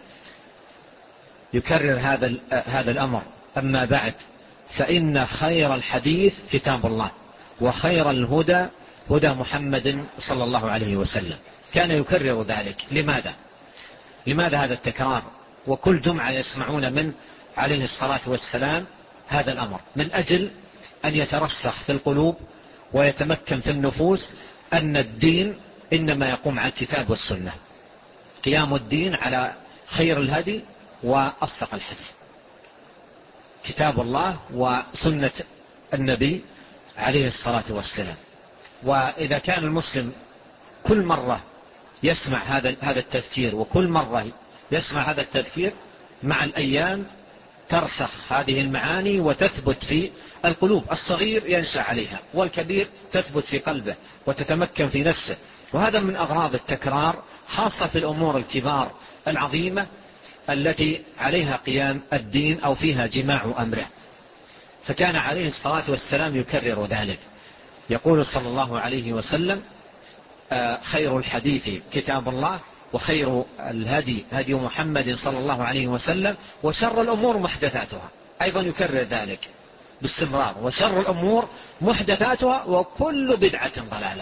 يكرر هذا هذا الأمر: أما بعد، فإن خير الحديث كتاب الله، وخير الهدى هدى محمد صلى الله عليه وسلم. كان يكرر ذلك. لماذا؟ لماذا هذا التكرار؟ وكل جمعة يسمعون من عليه الصلاة والسلام هذا الأمر، من أجل أن يترسخ في القلوب ويتمكن في النفوس أن الدين إنما يقوم على الكتاب والسنة، قيام الدين على خير الهدي وأصدق الحديث، كتاب الله وسنة النبي عليه الصلاة والسلام. وإذا كان المسلم كل مرة يسمع هذا هذا التذكير، وكل مرة يسمع هذا التذكير، مع الأيام ترسخ هذه المعاني وتثبت في القلوب. الصغير ينشأ عليها، والكبير تثبت في قلبه وتتمكن في نفسه. وهذا من أغراض التكرار، خاصة في الأمور الكبار العظيمة التي عليها قيام الدين أو فيها جماع أمره. فكان عليه الصلاة والسلام يكرر ذلك، يقول صلى الله عليه وسلم: خير الحديث كتاب الله، وخير الهدي هدي محمد صلى الله عليه وسلم، وشر الأمور محدثاتها. أيضا يكرر ذلك باستمرار: وشر الأمور محدثاتها، وكل بدعة ضلالة.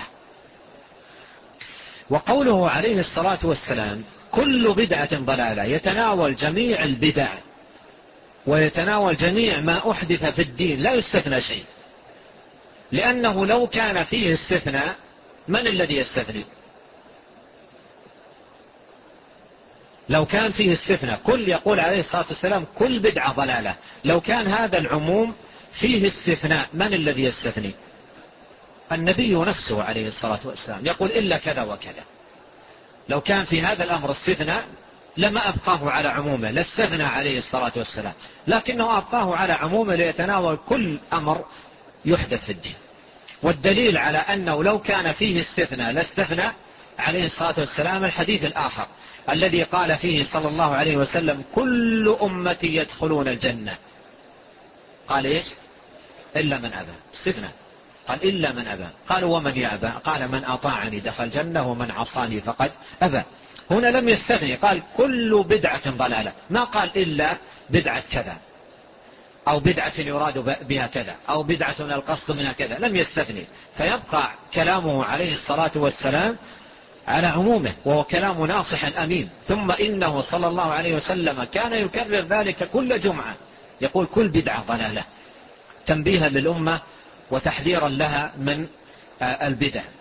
وقوله عليه الصلاة والسلام كل بدعة ضلالة يتناول جميع البدع، ويتناول جميع ما أحدث في الدين، لا يستثنى شيء، لأنه لو كان فيه استثناء من الذي يستثني؟ لو كان فيه استثناء، كل يقول عليه الصلاة والسلام كل بدعة ضلالة، لو كان هذا العموم فيه استثناء من الذي يستثني؟ النبي نفسه عليه الصلاة والسلام يقول: إلا كذا وكذا. لو كان في هذا الأمر استثناء لما أبقاه على عمومه، لاستثنى عليه الصلاة والسلام، لكنه أبقاه على عمومه ليتناول كل أمر يحدث في الدين. والدليل على أنه لو كان فيه استثناء لاستثنى عليه الصلاة والسلام الحديث الآخر الذي قال فيه صلى الله عليه وسلم: كل أمتي يدخلون الجنة. قال إيش؟ إلا من أبى. استثناء، قال إلا من أبى. قالوا: ومن يأبى؟ قال: من أطاعني دخل الجنة، ومن عصاني فقد أبى. هنا لم يستثني، قال كل بدعة ضلالة، ما قال إلا بدعة كذا، أو بدعة يراد بها كذا، أو بدعة القصد منها كذا، لم يستثني. فيبقى كلامه عليه الصلاة والسلام على عمومه، وهو كلام ناصح أمين. ثم إنه صلى الله عليه وسلم كان يكرر ذلك كل جمعة، يقول كل بدعة ضلالة، تنبيها للأمة وتحذيرا لها من البدع.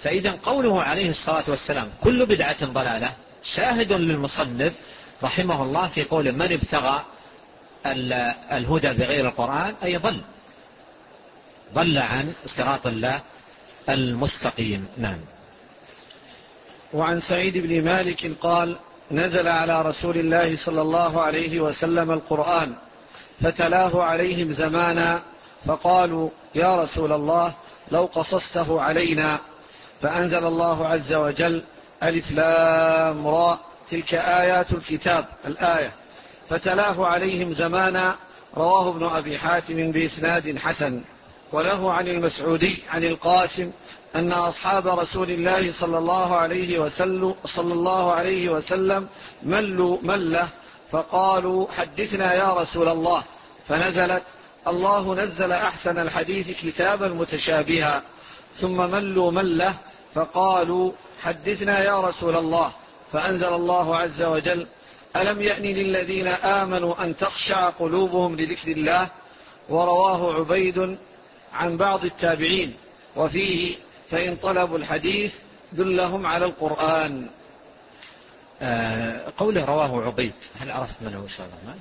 فإذا قوله عليه الصلاة والسلام كل بدعة ضلالة شاهد للمصنف رحمه الله في قول من ابتغى الهدى بغير القرآن أي ضل ضل عن صراط الله المستقيم. نعم. وعن سعيد بن مالك قال نزل على رسول الله صلى الله عليه وسلم القرآن فتلاه عليهم زمانا فقالوا يا رسول الله لو قصصته علينا، فأنزل الله عز وجل ألف لام را تلك آيات الكتاب الآية، فتلاه عليهم زمانا. رواه ابن أبي حاتم بإسناد حسن. وله عن المسعودي عن القاسم أن أصحاب رسول الله صلى الله عليه وسلم, صلى الله عليه وسلم ملوا مله فقالوا حدثنا يا رسول الله، فنزلت الله نزل أحسن الحديث كتابا متشابها. ثم ملوا مله فقالوا حدثنا يا رسول الله، فأنزل الله عز وجل ألم يأن للذين آمنوا أن تخشع قلوبهم لذكر الله. ورواه عبيد عن بعض التابعين وفيه فإن طلبوا الحديث دلهم على القرآن. آه قوله رواه عبيد، هل عرفت من هو إن شاء الله؟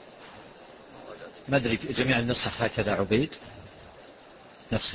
ما أدري جميع النسخ هكذا عبيد نفسه.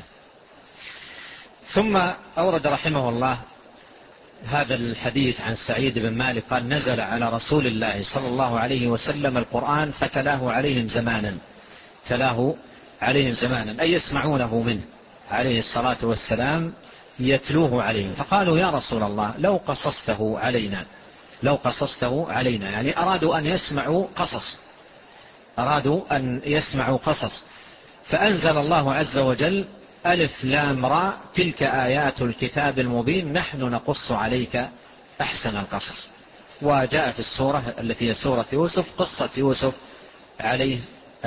ثم أورد رحمه الله هذا الحديث عن سعيد بن مالك قال نزل على رسول الله صلى الله عليه وسلم القرآن فتلاه عليهم زمانا، تلاه عليهم زمانا أي يسمعونه منه عليه الصلاة والسلام يتلوه عليهم. فقالوا يا رسول الله لو قصصته علينا، لو قصصته علينا، يعني أرادوا أن يسمعوا قصص، أرادوا أن يسمعوا قصص. فأنزل الله عز وجل ألف لام را تلك آيات الكتاب المبين نحن نقص عليك أحسن القصص. وجاء في السورة التي هي سورة يوسف قصة يوسف عليه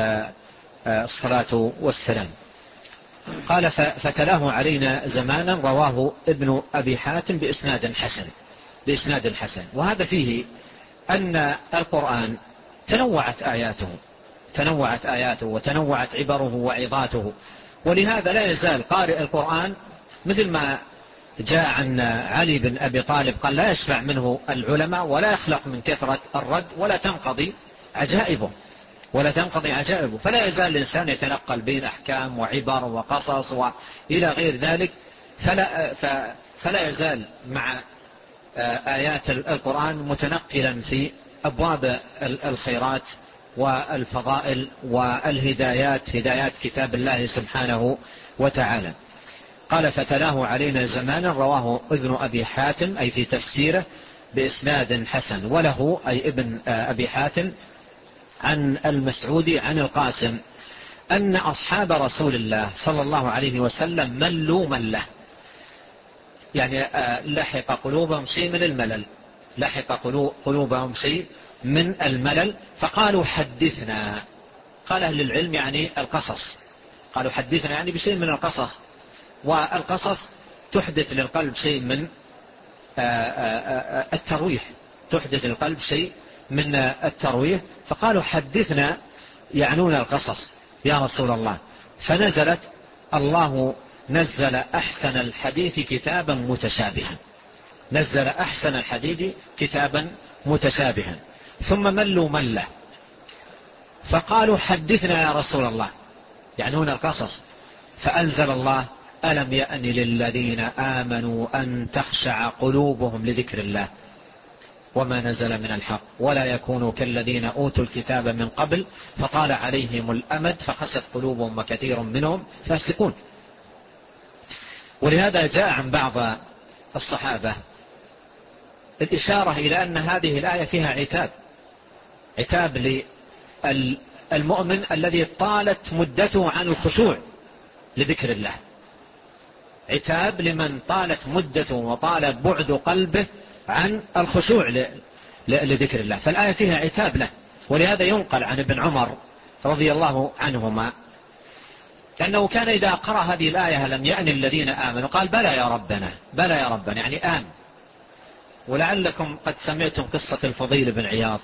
الصلاة والسلام. قال فتلاه علينا زمانا، رواه ابن أبي حاتم بإسناد حسن، بإسناد حسن. وهذا فيه أن القرآن تنوعت آياته، تنوعت آياته وتنوعت عبره وعظاته، ولهذا لا يزال قارئ القرآن مثل ما جاء عن علي بن أبي طالب قال لا يشفع منه العلماء ولا يخلق من كثرة الرد ولا تنقضي عجائبه، ولا تنقضي عجائبه. فلا يزال الإنسان يتنقل بين أحكام وعبر وقصص وإلى غير ذلك، فلا, فلا يزال مع آيات القرآن متنقلا في أبواب الخيرات والفضائل والهدايات، هدايات كتاب الله سبحانه وتعالى. قال فتلاه علينا زمانا، رواه ابن أبي حاتم أي في تفسيره بإسناد حسن. وله أي ابن أبي حاتم عن المسعودي عن القاسم أن أصحاب رسول الله صلى الله عليه وسلم ملوا مله، يعني لحق قلوبهم شيء من الملل، لحق قلوبهم شيء من الملل. فقالوا حدثنا، قال أهل العلم يعني القصص، قالوا حدثنا يعني بشيء من القصص، والقصص تحدث للقلب شيء من الترويح، تحدث للقلب شيء من الترويح. فقالوا حدثنا يعنون القصص يا رسول الله. فنزلت الله نزل أحسن الحديث كتابا متشابها، نزل أحسن الحديث كتابا متشابها. ثم ملوا مله فقالوا حدثنا يا رسول الله يعنون القصص. فأنزل الله ألم يأن للذين آمنوا أن تخشع قلوبهم لذكر الله وما نزل من الحق ولا يكونوا كالذين أوتوا الكتاب من قبل فطال عليهم الأمد فقست قلوبهم وكثير منهم فاسقون. ولهذا جاء عن بعض الصحابة الإشارة إلى أن هذه الآية فيها عتاب، عتاب للمؤمن الذي طالت مدته عن الخشوع لذكر الله، عتاب لمن طالت مدته وطال بعد قلبه عن الخشوع لذكر الله، فالآية فيها عتاب له. ولهذا ينقل عن ابن عمر رضي الله عنهما أنه كان إذا قرأ هذه الآية لم يأن الذين آمنوا قال بلى يا ربنا، بلى يا ربنا يعني آن. ولعلكم قد سمعتم قصة الفضيل بن عياض،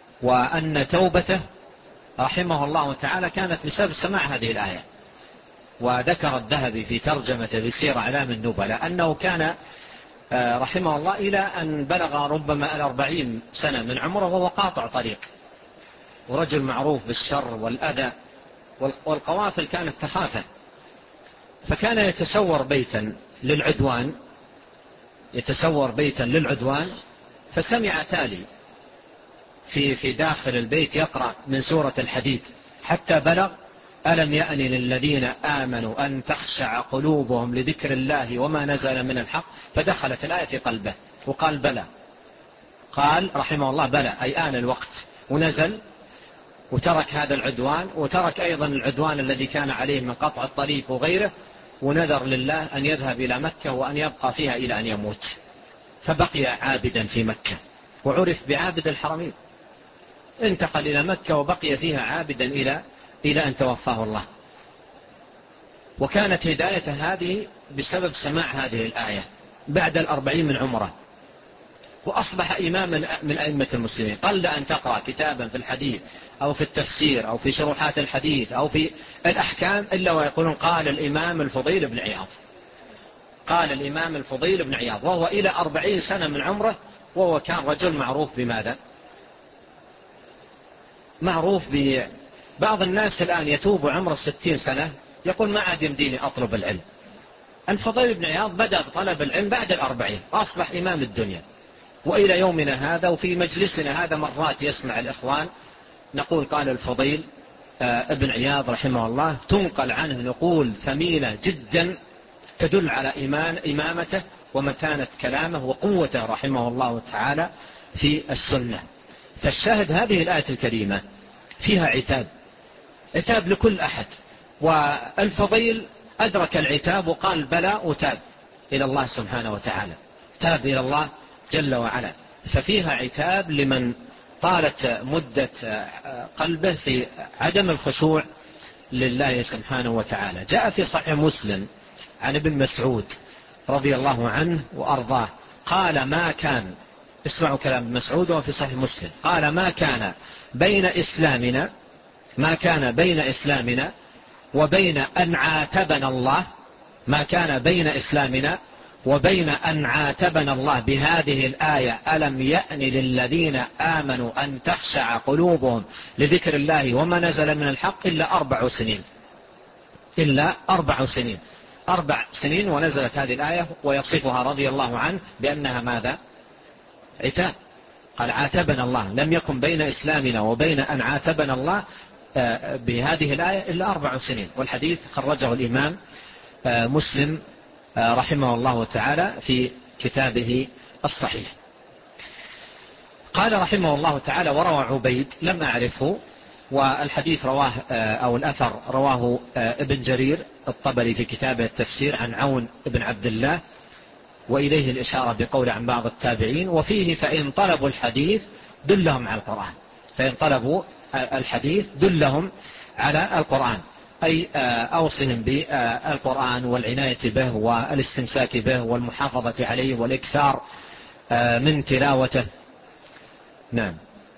وأن توبته رحمه الله تعالى كانت بسبب سماع هذه الآية، وذكر الذهبي في ترجمة بسير أعلام النبلاء أنه كان رحمه الله إلى أن بلغ ربما الأربعين سنة من عمره وهو قاطع طريق، ورجل معروف بالشر والأذى، والقوافل كانت تخافه، فكان يتسور بيتا للعدوان يتسور بيتا للعدوان فسمع تالي في في داخل البيت يقرأ من سورة الحديد حتى بلغ: ألم يأن للذين آمنوا أن تخشع قلوبهم لذكر الله وما نزل من الحق، فدخلت الآية في قلبه وقال بلى، قال رحمه الله بلى، أي آن الوقت، ونزل وترك هذا العدوان، وترك أيضا العدوان الذي كان عليه من قطع الطريق وغيره، ونذر لله أن يذهب إلى مكة وأن يبقى فيها إلى أن يموت، فبقي عابدا في مكة وعرف بعابد الحرمين، انتقل إلى مكة وبقي فيها عابدا إلى إلى أن توفاه الله. وكانت هداية هذه بسبب سماع هذه الآية بعد الأربعين من عمره، وأصبح إماما من أئمة المسلمين. قل أن تقرأ كتابا في الحديث أو في التفسير أو في شروحات الحديث أو في الأحكام إلا ويقولون قال الإمام الفضيل بن عياض، قال الإمام الفضيل بن عياض، وهو إلى أربعين سنة من عمره، وهو كان رجل معروف بماذا؟ معروف ببعض الناس الآن يتوب عمره ستين سنة يقول ما عاد يمديني أطلب العلم. الفضيل بن عياض بدأ بطلب العلم بعد الأربعين وأصبح إمام الدنيا، وإلى يومنا هذا وفي مجلسنا هذا مرات يسمع الإخوان نقول قال الفضيل ابن عياض رحمه الله، تنقل عنه نقول ثمينة جدا تدل على إيمان إمامته ومتانة كلامه وقوته رحمه الله تعالى في السنة. فالشاهد هذه الآية الكريمة فيها عتاب، عتاب لكل أحد، والفضيل أدرك العتاب وقال بلى وتاب إلى الله سبحانه وتعالى، تاب إلى الله جل وعلا. ففيها عتاب لمن طالت مدة قلبه في عدم الخشوع لله سبحانه وتعالى. جاء في صحيح مسلم عن ابن مسعود رضي الله عنه وأرضاه قال ما كان، اسمعوا كلام ابن مسعود وفي صحيح مسلم، قال ما كان بين إسلامنا ما كان بين إسلامنا وبين أن عاتبنا الله ما كان بين إسلامنا وبين أن عاتبنا الله بهذه الآية ألم يأن للذين آمنوا أن تخشع قلوبهم لذكر الله وما نزل من الحق إلا أربع سنين إلا أربع سنين أربع سنين ونزلت هذه الآية ويصفها رضي الله عنه بأنها ماذا؟ عتاب. قال عاتبنا الله، لم يكن بين إسلامنا وبين أن عاتبنا الله بهذه الآية إلا أربع سنين. والحديث خرجه الإمام مسلم رحمه الله تعالى في كتابه الصحيح. قال رحمه الله تعالى وروى عبيد لم أعرفه، والحديث رواه أو الأثر رواه ابن جرير الطبري في كتابه التفسير عن عون ابن عبد الله، وإليه الإشارة بقول عن بعض التابعين، وفيه فإن طلبوا الحديث دلهم على القرآن، فإن طلبوا الحديث دلهم على القرآن، أي أوصهم بالقرآن والعناية به والاستمساك به والمحافظة عليه والإكثار من تلاوته. نعم.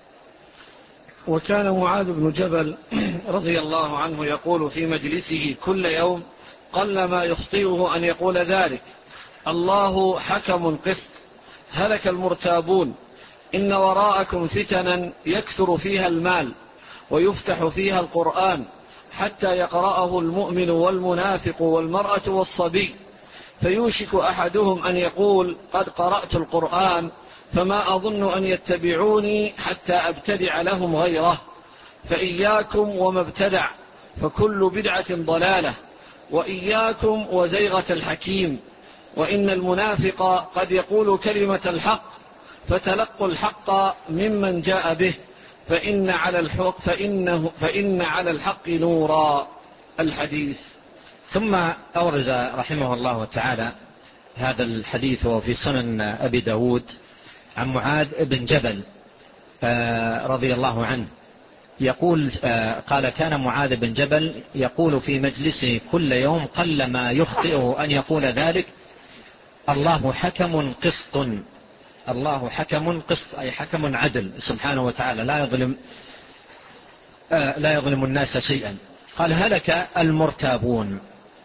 وكان معاذ بن جبل رضي الله عنه يقول في مجلسه كل يوم قل ما يخطئه أن يقول ذلك: الله حكم قسط، هلك المرتابون، إن وراءكم فتنا يكثر فيها المال ويفتح فيها القرآن حتى يقرأه المؤمن والمنافق والمرأة والصبي، فيوشك أحدهم أن يقول قد قرأت القرآن فما أظن أن يتبعوني حتى أبتدع لهم غيره، فإياكم وما ابتدع، فكل بدعة ضلالة، وإياكم وزيغة الحكيم، وإن المنافق قد يقول كلمة الحق فتلقوا الحق ممن جاء به، فإن على الحق فإنه فإن على الحق نورا. الحديث. ثم أورد رحمه الله تعالى هذا الحديث وفي سنن أبي داود عن معاذ بن جبل رضي الله عنه يقول قال كان معاذ بن جبل يقول في مجلسه كل يوم قل ما يخطئه أن يقول ذلك: الله حكم قسط، الله حكم قسط، أي حكم عدل سبحانه وتعالى، لا يظلم لا يظلم الناس شيئا. قال هلك المرتابون،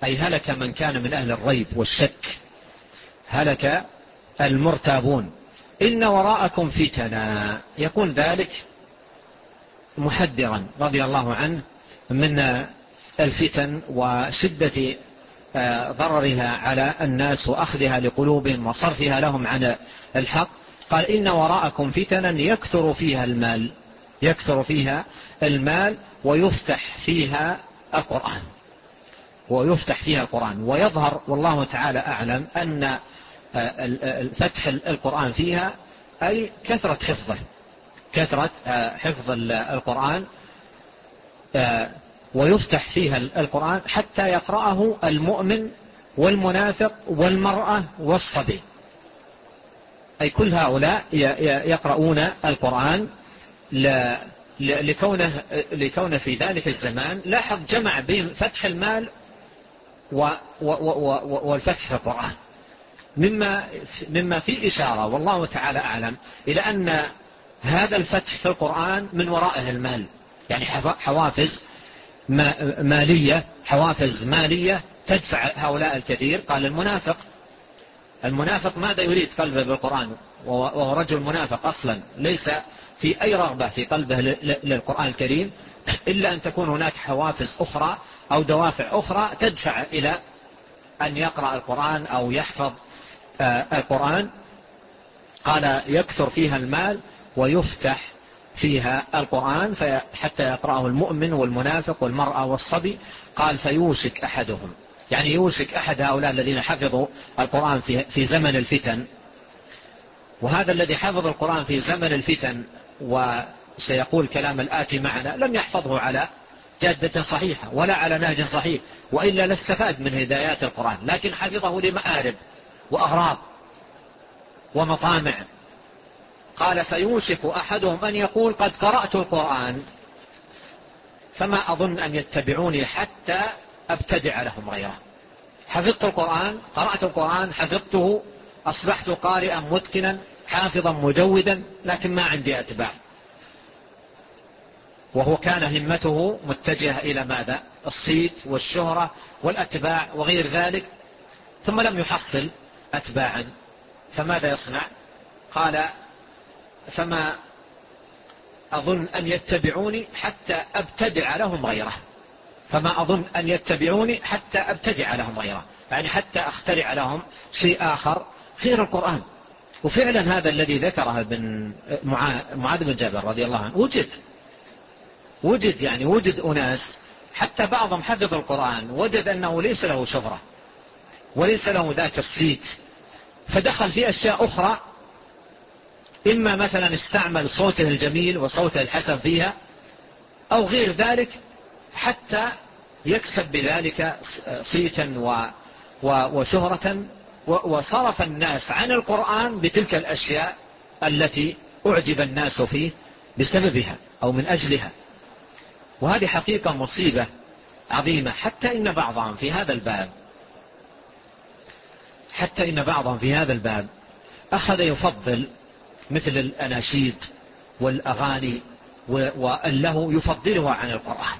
أي هلك من كان من أهل الريب والشك، هلك المرتابون. إن وراءكم فتنا، يقول ذلك محذرا رضي الله عنه من الفتن وشدة ضررها على الناس وأخذها لقلوبهم وصرفها لهم عن الحق. قال إن وراءكم فتنا يكثر فيها المال، يكثر فيها المال ويفتح فيها القرآن، ويفتح فيها القرآن. ويظهر والله تعالى أعلم أن فتح القرآن فيها أي كثرة حفظه، كثرة حفظ القرآن، ويفتح فيها القرآن حتى يقرأه المؤمن والمنافق والمرأة والصبي، أي كل هؤلاء يقرؤون القرآن لكونه, لكونه في ذلك الزمان لاحظ جمع بين فتح المال والفتح في القرآن، مما, مما فيه إشارة والله تعالى أعلم إلى أن هذا الفتح في القرآن من ورائه المال، يعني حوافز مالية، حوافز مالية تدفع هؤلاء الكثير. قال المنافق، المنافق ماذا يريد قلبه بالقرآن وهو رجل منافق أصلا، ليس في أي رغبة في قلبه للقرآن الكريم إلا أن تكون هناك حوافز أخرى أو دوافع أخرى تدفع إلى أن يقرأ القرآن أو يحفظ القرآن. قال يكثر فيها المال ويفتح فيها القرآن حتى يقرأه المؤمن والمنافق والمرأة والصبي. قال فيوشك أحدهم، يعني يوشك أحد هؤلاء الذين حفظوا القرآن في, في زمن الفتن، وهذا الذي حفظ القرآن في زمن الفتن وسيقول كلام الآتي معنا لم يحفظه على جادة صحيحة ولا على نهج صحيح، وإلا لاستفاد من هدايات القرآن، لكن حفظه لمآرب وأغراض ومطامع. قال فيوشك أحدهم أن يقول قد قرأت القرآن فما أظن أن يتبعوني حتى أبتدع لهم غيره. حفظت القرآن، قرأت القرآن، حفظته، أصبحت قارئا متقنا حافظا مجودا، لكن ما عندي أتباع. وهو كان همته متجهة إلى ماذا؟ الصيت والشهرة والأتباع وغير ذلك، ثم لم يحصل أتباعا، فماذا يصنع؟ قال فما أظن أن يتبعوني حتى أبتدع لهم غيره، فما أظن أن يتبعوني حتى أبتدع لهم غيره، يعني حتى أخترع لهم شيء آخر غير القرآن. وفعلا هذا الذي ذكره ابن معاذ بن جبل رضي الله عنه وجد وجد يعني وجد أناس حتى بعضهم حفظ القرآن وجد أنه ليس له شهرة وليس له ذاك الصيت، فدخل في أشياء أخرى، إما مثلا استعمل صوته الجميل وصوته الحسن فيها أو غير ذلك حتى يكسب بذلك صيتا وشهرة، وصرف الناس عن القرآن بتلك الأشياء التي أعجب الناس فيه بسببها أو من أجلها. وهذه حقيقة مصيبة عظيمة، حتى إن بعضهم في هذا الباب حتى إن بعضهم في هذا الباب أخذ يفضل مثل الأناشيد والأغاني واللهو، يفضلها عن القرآن،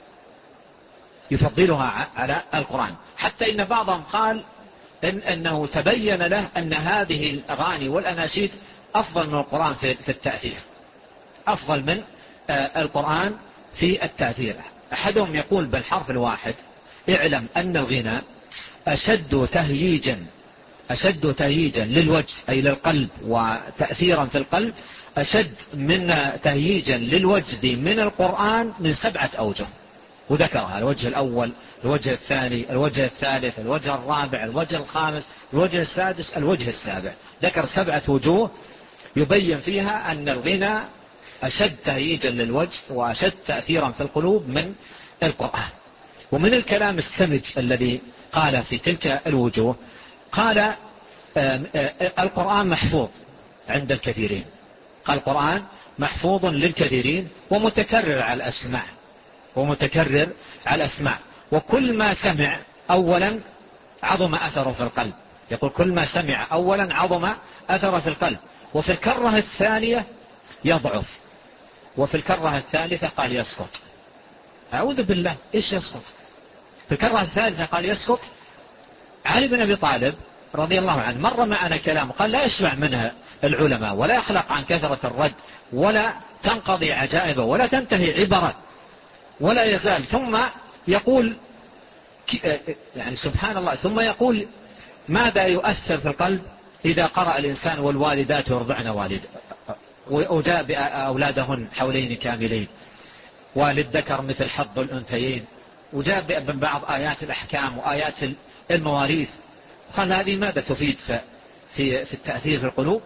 يفضلها على القرآن، حتى إن بعضهم قال إن أنه تبين له أن هذه الأغاني والأناشيد أفضل من القرآن في التأثير، أفضل من القرآن في التأثير. أحدهم يقول بالحرف الواحد اعلم أن الغنى أشد تهييجا أشد تهييجا للوجه أي للقلب وتأثيرا في القلب، أشد من تهييجا للوجد من القرآن من سبعة أوجه، وذكرها: الوجه الأول، الوجه الثاني، الوجه الثالث، الوجه الرابع، الوجه الخامس، الوجه السادس، الوجه السابع. ذكر سبعة وجوه يبين فيها أن الغنى أشد تهييجا للوجه وأشد تأثيرا في القلوب من القرآن. ومن الكلام السمج الذي قال في تلك الوجوه قال القرآن محفوظ عند الكثيرين، قال القرآن محفوظ للكثيرين ومتكرر على الأسماع ومتكرر على الأسماع وكل ما سمع أولا عظم أثره في القلب. يقول كل ما سمع أولا عظم أثره في القلب، وفي الكرة الثانية يضعف، وفي الكرة الثالثة قال يسقط. أعوذ بالله، إيش يسقط؟ في الكرة الثالثة قال يسقط. علي بن أبي طالب رضي الله عنه مر معنا كلام قال لا يشبع منها العلماء ولا يخلق عن كثرة الرد ولا تنقضي عجائبه ولا تنتهي عبره ولا يزال، ثم يقول يعني سبحان الله، ثم يقول ماذا يؤثر في القلب إذا قرأ الإنسان والوالدات يرضعن والد وجاء بأولادهن حولين كاملين وللذكر مثل حظ الأنثيين، وجاء ببعض آيات الأحكام وآيات المواريث. قال هذه ماذا تفيد في في التأثير في القلوب؟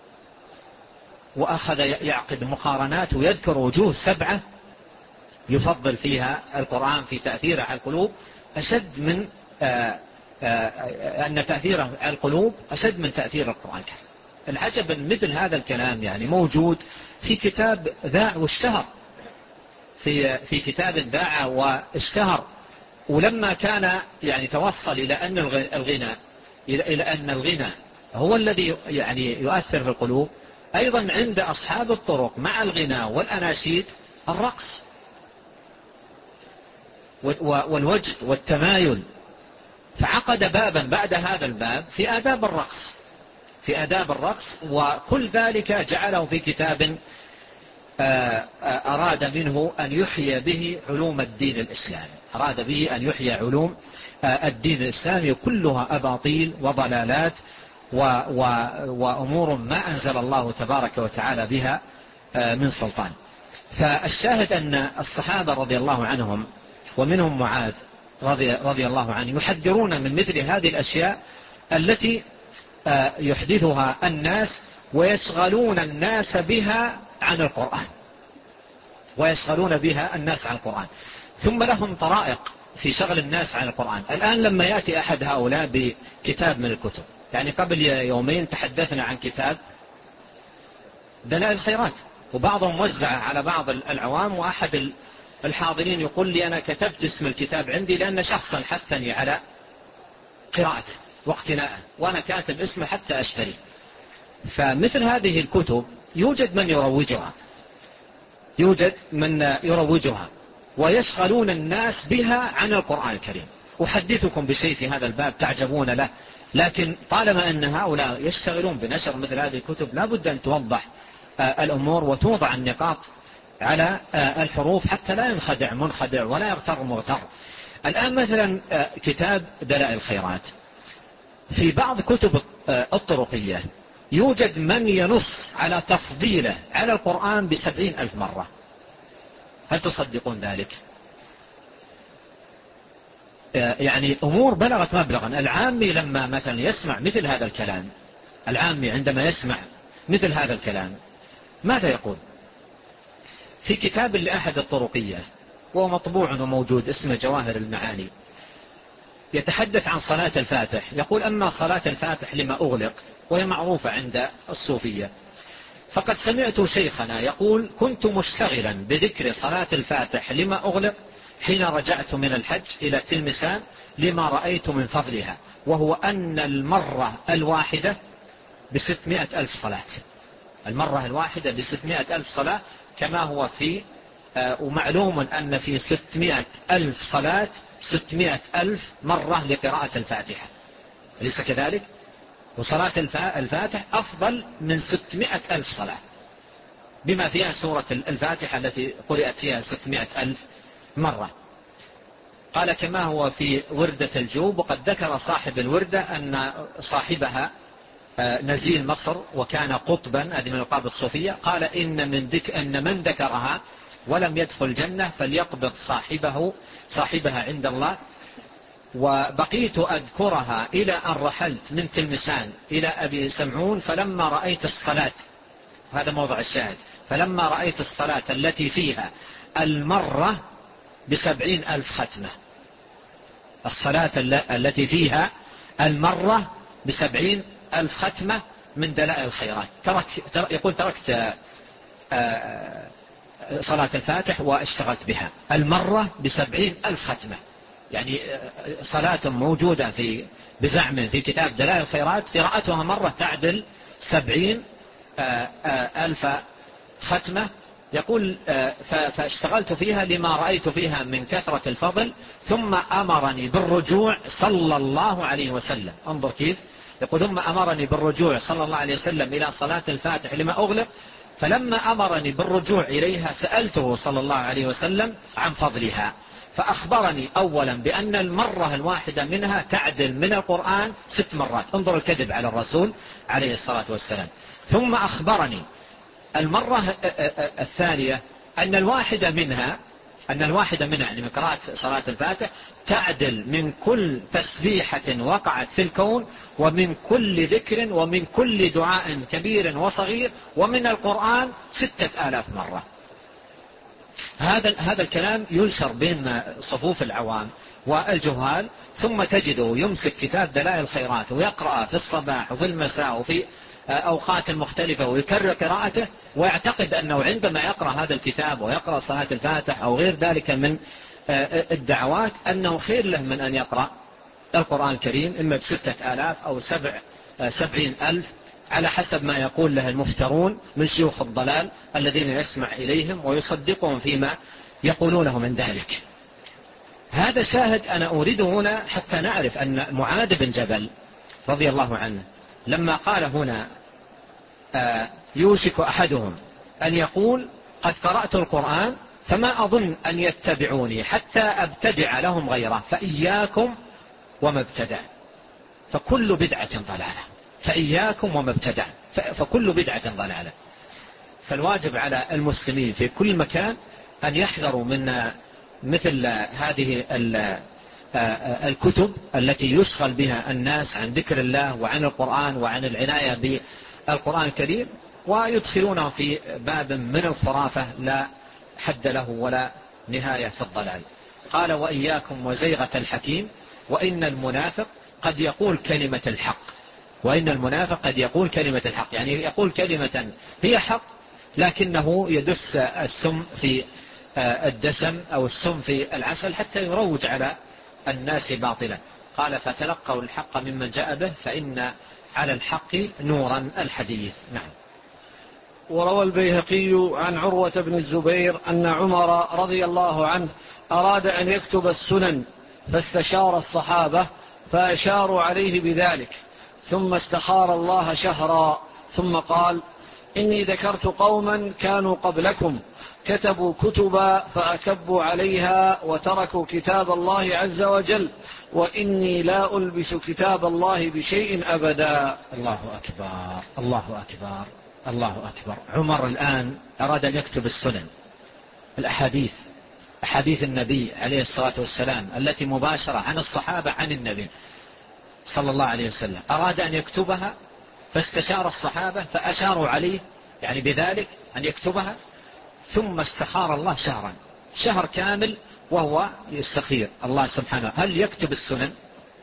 وأخذ يعقد مقارنات ويذكر وجوه سبعة يفضل فيها القرآن في تأثيره على القلوب أشد من آآ آآ أن تأثيره على القلوب أشد من تأثير القرآن. العجب أن مثل هذا الكلام يعني موجود في كتاب ذاع واشتهر، في في كتاب ذاع واشتهر. ولما كان يعني توصل إلى أن الغنى إلى أن الغنى هو الذي يعني يؤثر في القلوب، أيضا عند أصحاب الطرق مع الغنى والأناشيد الرقص والوجد والتمايل، فعقد بابا بعد هذا الباب في آداب الرقص في آداب الرقص وكل ذلك جعله في كتاب أراد منه أن يحيي به علوم الدين الإسلامي أراد به أن يحيي علوم الدين الإسلامي كلها أباطيل وضلالات وأمور ما أنزل الله تبارك وتعالى بها من سلطان. فالشاهد أن الصحابة رضي الله عنهم ومنهم معاذ رضي, رضي الله عنه يحذرون من مثل هذه الأشياء التي يحدثها الناس ويشغلون الناس بها عن القرآن ويشغلون بها الناس عن القرآن ثم لهم طرائق في شغل الناس عن القرآن. الآن لما يأتي أحد هؤلاء بكتاب من الكتب، يعني قبل يومين تحدثنا عن كتاب دلائل الخيرات وبعضهم وزع على بعض العوام، وأحد الحاضرين يقول لي أنا كتبت اسم الكتاب عندي لأن شخصا حثني على قراءته واقتناءه وأنا كاتب اسمه حتى أشتري. فمثل هذه الكتب يوجد من يروجها يوجد من يروجها ويشغلون الناس بها عن القرآن الكريم. أحدثكم بشيء في هذا الباب تعجبون له، لكن طالما أن هؤلاء يشتغلون بنشر مثل هذه الكتب لا بد أن توضح الأمور وتوضع النقاط على الحروف حتى لا ينخدع منخدع ولا يغتر مغتر. الآن مثلا كتاب دلائل الخيرات في بعض كتب الطرقية يوجد من ينص على تفضيله على القرآن بسبعين ألف مرة. هل تصدقون ذلك؟ يعني أمور بلغت مبلغا. العامي لما مثلا يسمع مثل هذا الكلام العامي عندما يسمع مثل هذا الكلام ماذا يقول؟ في كتاب لأحد الطرقية وهو مطبوع وموجود اسمه جواهر المعاني يتحدث عن صلاة الفاتح، يقول أما صلاة الفاتح لما أغلق وهي معروفة عند الصوفية، فقد سمعت شيخنا يقول كنت مشتغلا بذكر صلاة الفاتح لما أغلق حين رجعت من الحج إلى تلمسان لما رأيت من فضلها، وهو أن المرة الواحدة بستمائة ألف صلاة المرة الواحدة بستمائة ألف صلاة كما هو في آه ومعلوم أن في ستمائة ألف صلاة ستمائة ألف مرة لقراءة الفاتحة، أليس كذلك؟ وصلاة الفاتح أفضل من ستمائة ألف صلاة بما فيها سورة الفاتحة التي قرأت فيها ستمائة ألف مرة. قال كما هو في وردة الجوب، وقد ذكر صاحب الوردة أن صاحبها نزيل مصر وكان قطبا، هذه من الألقاب الصوفية، قال إن من, ذك أن من ذكرها ولم يدخل الجنة فليقبض صاحبه صاحبها عند الله. وبقيت أذكرها إلى أن رحلت من تلمسان إلى أبي سمعون فلما رأيت الصلاة، هذا موضع الشاهد، فلما رأيت الصلاة التي فيها المرة بسبعين ألف ختمة، الصلاة التي فيها المرة بسبعين ألف ختمة من دلائل الخيرات، ترك يقول تركت صلاة الفاتح واشتغلت بها المرة بسبعين ألف ختمة. يعني صلاة موجودة في بزعم في كتاب دلائل الخيرات قراءتها مرة تعدل سبعين ألف ختمة يقول فاشتغلت فيها لما رأيت فيها من كثرة الفضل، ثم أمرني بالرجوع صلى الله عليه وسلم. انظر كيف يقول: ثم أمرني بالرجوع صلى الله عليه وسلم إلى صلاة الفاتح لما أغلق، فلما أمرني بالرجوع إليها سألته صلى الله عليه وسلم عن فضلها، فأخبرني أولا بأن المرة الواحدة منها تعدل من القرآن ست مرات. انظر الكذب على الرسول عليه الصلاة والسلام. ثم أخبرني المرة الثانية أن الواحدة منها أن الواحدة منها يعني من قراءة صلاة الفاتح تعدل من كل تسبيحة وقعت في الكون، ومن كل ذكر، ومن كل دعاء كبير وصغير، ومن القرآن ستة آلاف مرة. هذا هذا الكلام ينشر بين صفوف العوام والجهال، ثم تجده يمسك كتاب دلائل الخيرات ويقرأ في الصباح وفي المساء وفي أوقات مختلفة ويكرر قراءته، ويعتقد أنه عندما يقرأ هذا الكتاب ويقرأ صلاة الفاتح أو غير ذلك من الدعوات أنه خير له من أن يقرأ القرآن الكريم إما بستة آلاف أو سبع سبعين ألف على حسب ما يقول له المفترون من شيوخ الضلال الذين يسمع إليهم ويصدقهم فيما يقولونه من ذلك. هذا شاهد أنا أريده هنا حتى نعرف أن معاذ بن جبل رضي الله عنه لما قال هنا يوشك أحدهم أن يقول قد قرأت القرآن فما أظن أن يتبعوني حتى أبتدع لهم غيره، فإياكم وما ابتدع فكل بدعة ضلالة، فإياكم وما ابتدع فكل بدعة ضلالة. فالواجب على المسلمين في كل مكان أن يحذروا من مثل هذه الكتب التي يشغل بها الناس عن ذكر الله وعن القرآن وعن العناية بالقرآن الكريم، ويدخلونه في باب من الخرافة لا حد له ولا نهاية في الضلال. قال: وإياكم وزيغة الحكيم، وإن المنافق قد يقول كلمة الحق، وإن المنافق قد يقول كلمة الحق، يعني يقول كلمة هي حق لكنه يدس السم في الدسم أو السم في العسل حتى يروج على الناس باطلا. قال: فتلقوا الحق ممن جاء به فإن على الحق نورا الحديث. نعم. وروى البيهقي عن عروة بن الزبير أن عمر رضي الله عنه أراد أن يكتب السنن فاستشار الصحابة فأشاروا عليه بذلك، ثم استخار الله شهرا ثم قال: إني ذكرت قوما كانوا قبلكم كتبوا كتبا فأكبوا عليها وتركوا كتاب الله عز وجل، وإني لا ألبس كتاب الله بشيء أبدا. الله أكبر الله أكبر الله أكبر. عمر الآن أراد أن يكتب السنن، الأحاديث أحاديث النبي عليه الصلاة والسلام التي مباشرة عن الصحابة عن النبي صلى الله عليه وسلم، أراد أن يكتبها فاستشار الصحابة فأشاروا عليه يعني بذلك أن يكتبها، ثم استخار الله شهرا شهر كامل وهو يستخير الله سبحانه هل يكتب السنن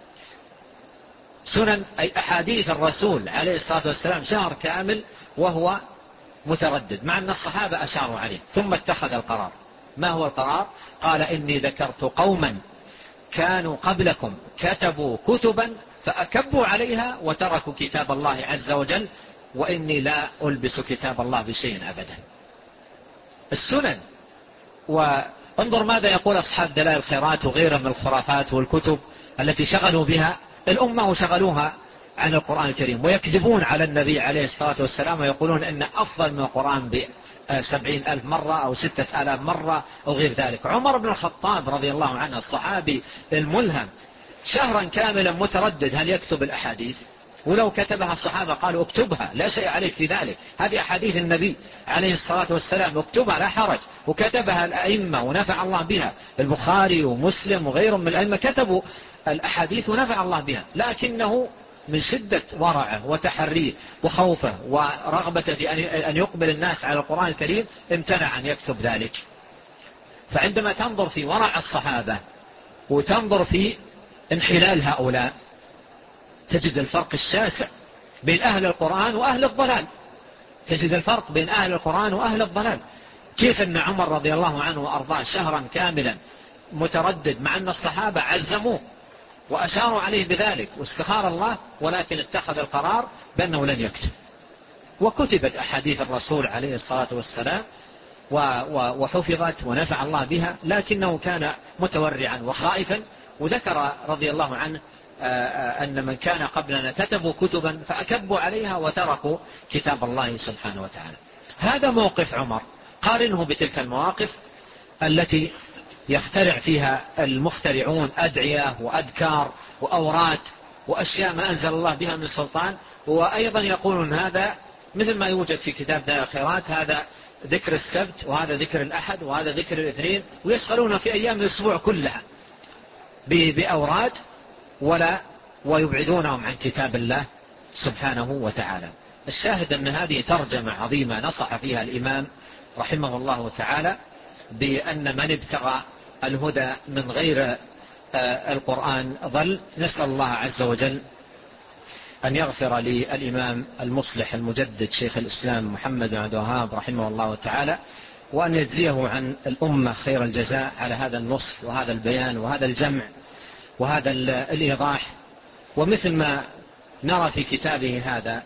سنن أي أحاديث الرسول عليه الصلاة والسلام شهر كامل وهو متردد، مع أن الصحابة أشاروا عليه. ثم اتخذ القرار. ما هو القرار؟ قال: إني ذكرت قوما كانوا قبلكم كتبوا كتبا فأكبوا عليها وتركوا كتاب الله عز وجل، وإني لا ألبس كتاب الله بشيء أبدا. السنن. وانظر ماذا يقول أصحاب دلائل الخيرات وغيرها من الخرافات والكتب التي شغلوا بها الأمة وشغلوها عن القرآن الكريم، ويكذبون على النبي عليه الصلاة والسلام ويقولون إن أفضل من القرآن بسبعين ألف مرة أو ستة آلاف مرة أو غير ذلك. عمر بن الخطاب رضي الله عنه الصحابي الملهم شهرا كاملا متردد هل يكتب الأحاديث، ولو كتبها الصحابة قالوا اكتبها لا شيء عليك في ذلك، هذه أحاديث النبي عليه الصلاة والسلام اكتبها لا حرج. وكتبها الأئمة ونفع الله بها، البخاري ومسلم وغيرهم من الأئمة كتبوا الأحاديث ونفع الله بها، لكنه من شدة ورعه وتحريه وخوفه ورغبة في أن يقبل الناس على القرآن الكريم امتنع أن يكتب ذلك. فعندما تنظر في ورع الصحابة وتنظر في انحلال هؤلاء تجد الفرق الشاسع بين أهل القرآن وأهل الضلال، تجد الفرق بين أهل القرآن وأهل الضلال. كيف أن عمر رضي الله عنه وأرضاه شهرا كاملا متردد مع أن الصحابة عزموه وأشاروا عليه بذلك واستخار الله، ولكن اتخذ القرار بأنه لن يكتب. وكتبت أحاديث الرسول عليه الصلاة والسلام وحفظت ونفع الله بها، لكنه كان متورعا وخائفا. وذكر رضي الله عنه أن من كان قبلنا كتبوا كتبا فأكبوا عليها وتركوا كتاب الله سبحانه وتعالى. هذا موقف عمر، قارنه بتلك المواقف التي يخترع فيها المخترعون أدعية وأذكار وأوراد وأشياء ما أنزل الله بها من سلطان، وأيضا يقولون هذا مثل ما يوجد في كتاب دار الخيرات، هذا ذكر السبت وهذا ذكر الأحد وهذا ذكر الاثنين، ويشغلون في أيام الأسبوع كلها بأوراد ولا ويبعدونهم عن كتاب الله سبحانه وتعالى. الشاهد أن هذه ترجمة عظيمة نصح فيها الإمام رحمه الله تعالى بأن من ابتغى الهدى من غير القرآن ضل. نسأل الله عز وجل أن يغفر للإمام المصلح المجدد شيخ الإسلام محمد بن عبد الوهاب رحمه الله تعالى، وأن يجزيه عن الأمة خير الجزاء على هذا النصح وهذا البيان وهذا الجمع وهذا الإيضاح. ومثل ما نرى في كتابه هذا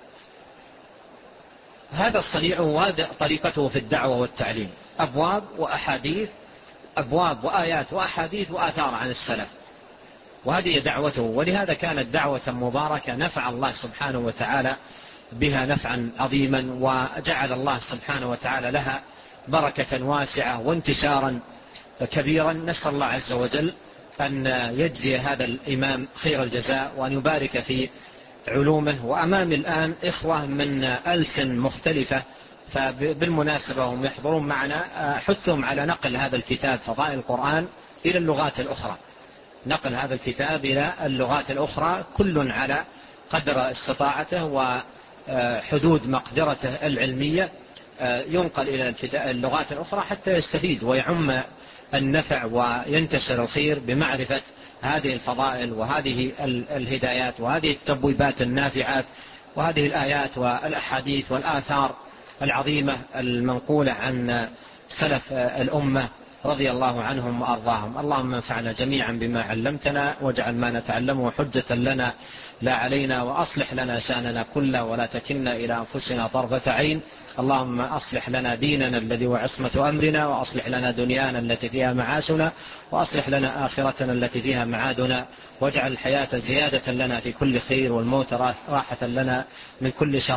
هذا الصنيع وهذا طريقته في الدعوة والتعليم، أبواب وأحاديث، أبواب وآيات وأحاديث وآثار عن السلف، وهذه دعوته. ولهذا كانت دعوة مباركة نفع الله سبحانه وتعالى بها نفعا عظيما، وجعل الله سبحانه وتعالى لها بركة واسعة وانتشارا كبيرا. نسأل الله عز وجل أن يجزي هذا الإمام خير الجزاء وأن يبارك في علومه. وأمام الآن إخوة من ألسن مختلفة، فبالمناسبة هم يحضرون معنا، حثهم على نقل هذا الكتاب فضائل القرآن إلى اللغات الأخرى، نقل هذا الكتاب إلى اللغات الأخرى، كل على قدر استطاعته وحدود مقدرته العلمية ينقل إلى اللغات الأخرى حتى يستفيد ويعم النفع وينتشر الخير بمعرفة هذه الفضائل وهذه الهدايات وهذه التبويبات النافعات وهذه الآيات والأحاديث والآثار العظيمة المنقولة عن سلف الأمة رضي الله عنهم وأرضاهم. اللهم انفعنا جميعا بما علمتنا، واجعل ما نتعلمه حجة لنا لا علينا، وأصلح لنا شأننا كله ولا تكلنا إلى أنفسنا طرفة عين. اللهم أصلح لنا ديننا الذي هو عصمة أمرنا، وأصلح لنا دنيانا التي فيها معاشنا، وأصلح لنا آخرتنا التي فيها معادنا، واجعل الحياة زيادة لنا في كل خير والموت راحة لنا من كل شر.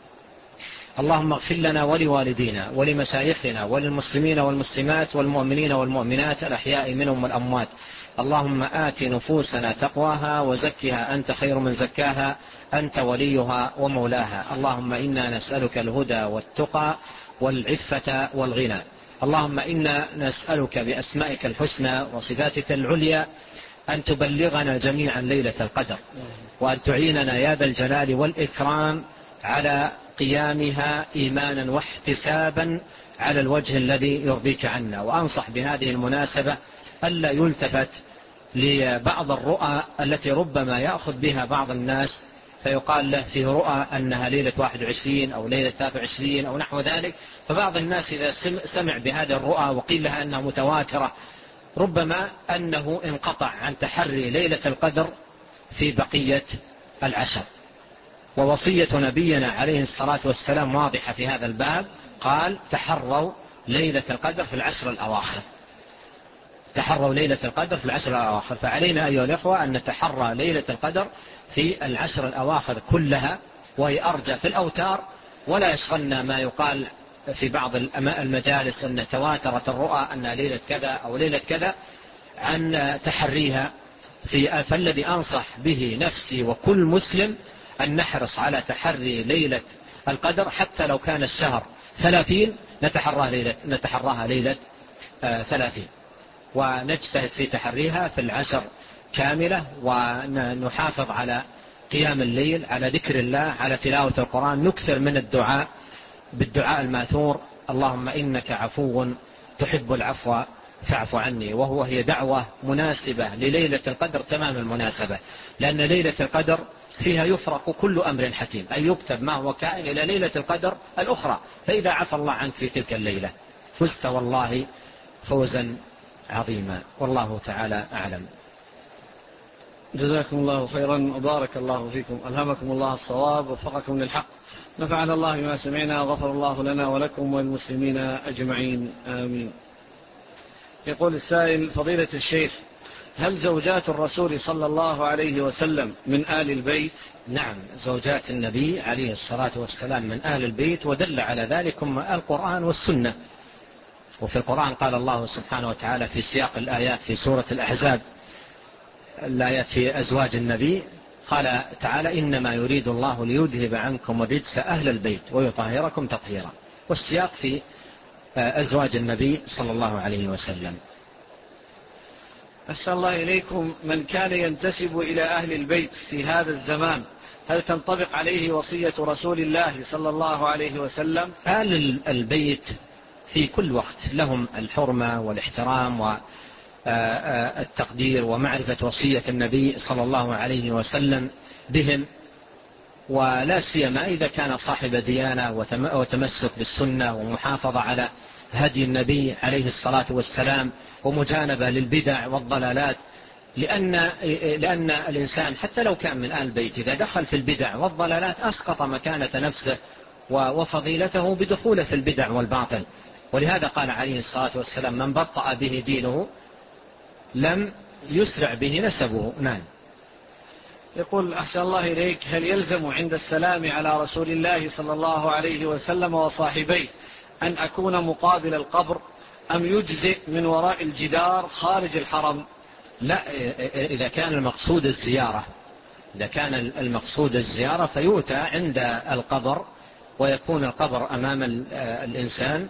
اللهم اغفر لنا ولوالدينا ولمشايخنا وللمسلمين والمسلمات والمؤمنين والمؤمنات الأحياء منهم والأموات. اللهم آت نفوسنا تقواها وزكها أنت خير من زكاها، أنت وليها ومولاها. اللهم إنا نسألك الهدى والتقى والعفة والغنى. اللهم إنا نسألك بأسمائك الحسنى وصفاتك العليا أن تبلغنا جميعا ليلة القدر، وأن تعيننا يا ذا الجلال والإكرام على قيامها إيمانا واحتسابا على الوجه الذي يرضيك عنا. وأنصح بهذه المناسبة ألا يلتفت لبعض الرؤى التي ربما يأخذ بها بعض الناس فيقال له فيه رؤى أنها ليلة واحد وعشرين أو ليلة ثلاثة وعشرين أو نحو ذلك. فبعض الناس إذا سمع بهذه الرؤى وقيل لها أنها متواترة ربما أنه انقطع عن تحري ليلة القدر في بقية العشر. ووصية نبينا عليه الصلاة والسلام واضحة في هذا الباب، قال تحروا ليلة القدر في العشر الأواخر، تحروا ليلة القدر في العشر الأواخر. فعلينا أيها الإخوة أن نتحرى ليلة القدر في العشر الأواخر كلها، وهي أرجى في الأوتار، ولا يشغلنا ما يقال في بعض المجالس أن تواترت الرؤى أن ليلة كذا أو ليلة كذا عن تحريها في. فالذي أنصح به نفسي وكل مسلم أن نحرص على تحري ليلة القدر، حتى لو كان الشهر ثلاثين نتحراها ليلة, نتحراها ليلة آه ثلاثين، ونجتهد في تحريها في العشر كاملة، ونحافظ على قيام الليل، على ذكر الله، على تلاوة القرآن، نكثر من الدعاء بالدعاء الماثور اللهم إنك عفو تحب العفو فاعف عني. وهو هي دعوة مناسبة لليلة القدر تمام المناسبة، لأن ليلة القدر فيها يفرق كل أمر حكيم، أي يكتب ما هو كائن إلى ليلة القدر الأخرى. فإذا عفى الله عنك في تلك الليلة فزت والله فوزا عظيما. والله تعالى أعلم. جزاكم الله خيرا وبارك الله فيكم، ألهمكم الله الصواب ووفقكم للحق، نفعنا الله بما سمعنا وغفر الله لنا ولكم والمسلمين أجمعين آمين. يقول السائل: فضيلة الشيخ، هل زوجات الرسول صلى الله عليه وسلم من آل البيت؟ نعم، زوجات النبي عليه الصلاة والسلام من آل البيت، ودل على ذلك القرآن والسنة. وفي القرآن قال الله سبحانه وتعالى في سياق الآيات في سورة الأحزاب، الآيات في أزواج النبي، قال تعالى: إنما يريد الله ليذهب عنكم الرجس أهل البيت ويطهركم تطهيرا. والسياق في أزواج النبي صلى الله عليه وسلم. أسأل الله إليكم، من كان ينتسب إلى أهل البيت في هذا الزمان هل تنطبق عليه وصية رسول الله صلى الله عليه وسلم؟ أهل البيت في كل وقت لهم الحرمة والاحترام والتقدير ومعرفة وصية النبي صلى الله عليه وسلم بهم، ولا سيما إذا كان صاحب ديانة وتمسك بالسنة ومحافظة على هدي النبي عليه الصلاة والسلام ومجانبة للبدع والضلالات. لأن, لأن الإنسان حتى لو كان من آل البيت إذا دخل في البدع والضلالات أسقط مكانة نفسه وفضيلته بدخوله في البدع والباطل. ولهذا قال عليه الصلاة والسلام: من بطأ به دينه لم يسرع به نسبه. نعم. يقول: أحسن الله إليك، هل يلزم عند السلام على رسول الله صلى الله عليه وسلم وصاحبيه أن أكون مقابل القبر أم يجزئ من وراء الجدار خارج الحرم؟ لا، إذا كان المقصود الزيارة إذا كان المقصود الزيارة فيؤتى عند القبر ويكون القبر أمام الإنسان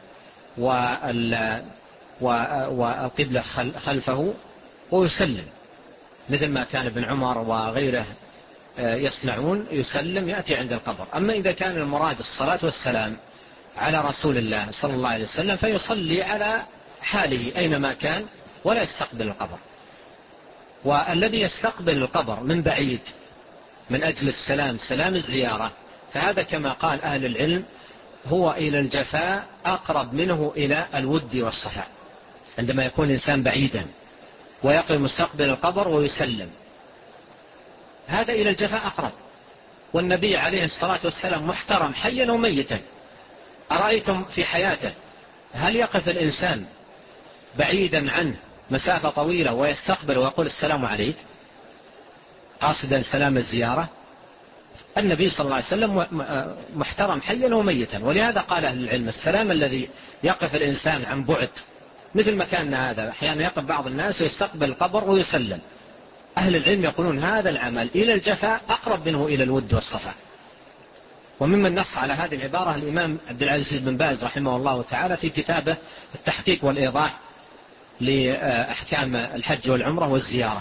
والقبلة خلفه ويسلم، مثل ما كان ابن عمر وغيره يصنعون، يسلم يأتي عند القبر. أما إذا كان المراد الصلاة والسلام على رسول الله صلى الله عليه وسلم فيصلي على حاله أينما كان ولا يستقبل القبر. والذي يستقبل القبر من بعيد من أجل السلام، سلام الزيارة، فهذا كما قال أهل العلم هو إلى الجفاء أقرب منه إلى الود والصفاء. عندما يكون الإنسان بعيدا ويقف مستقبل القبر ويسلم، هذا إلى الجفاء أقرب. والنبي عليه الصلاة والسلام محترم حيا وميتا. أرأيتم في حياته هل يقف الإنسان بعيدا عنه مسافة طويلة ويستقبل ويقول السلام عليك قاصدا سلام الزيارة؟ النبي صلى الله عليه وسلم محترم حيا وميتا. ولهذا قال أهل العلم: السلام الذي يقف الإنسان عن بعد، مثل مكاننا هذا، أحيانا يقف بعض الناس ويستقبل القبر ويسلم. أهل العلم يقولون هذا العمل إلى الجفاء أقرب منه إلى الود والصفاء. وممن نص على هذه العبارة الإمام عبد العزيز بن باز رحمه الله تعالى في كتابه التحقيق والإيضاح لأحكام الحج والعمرة والزيارة.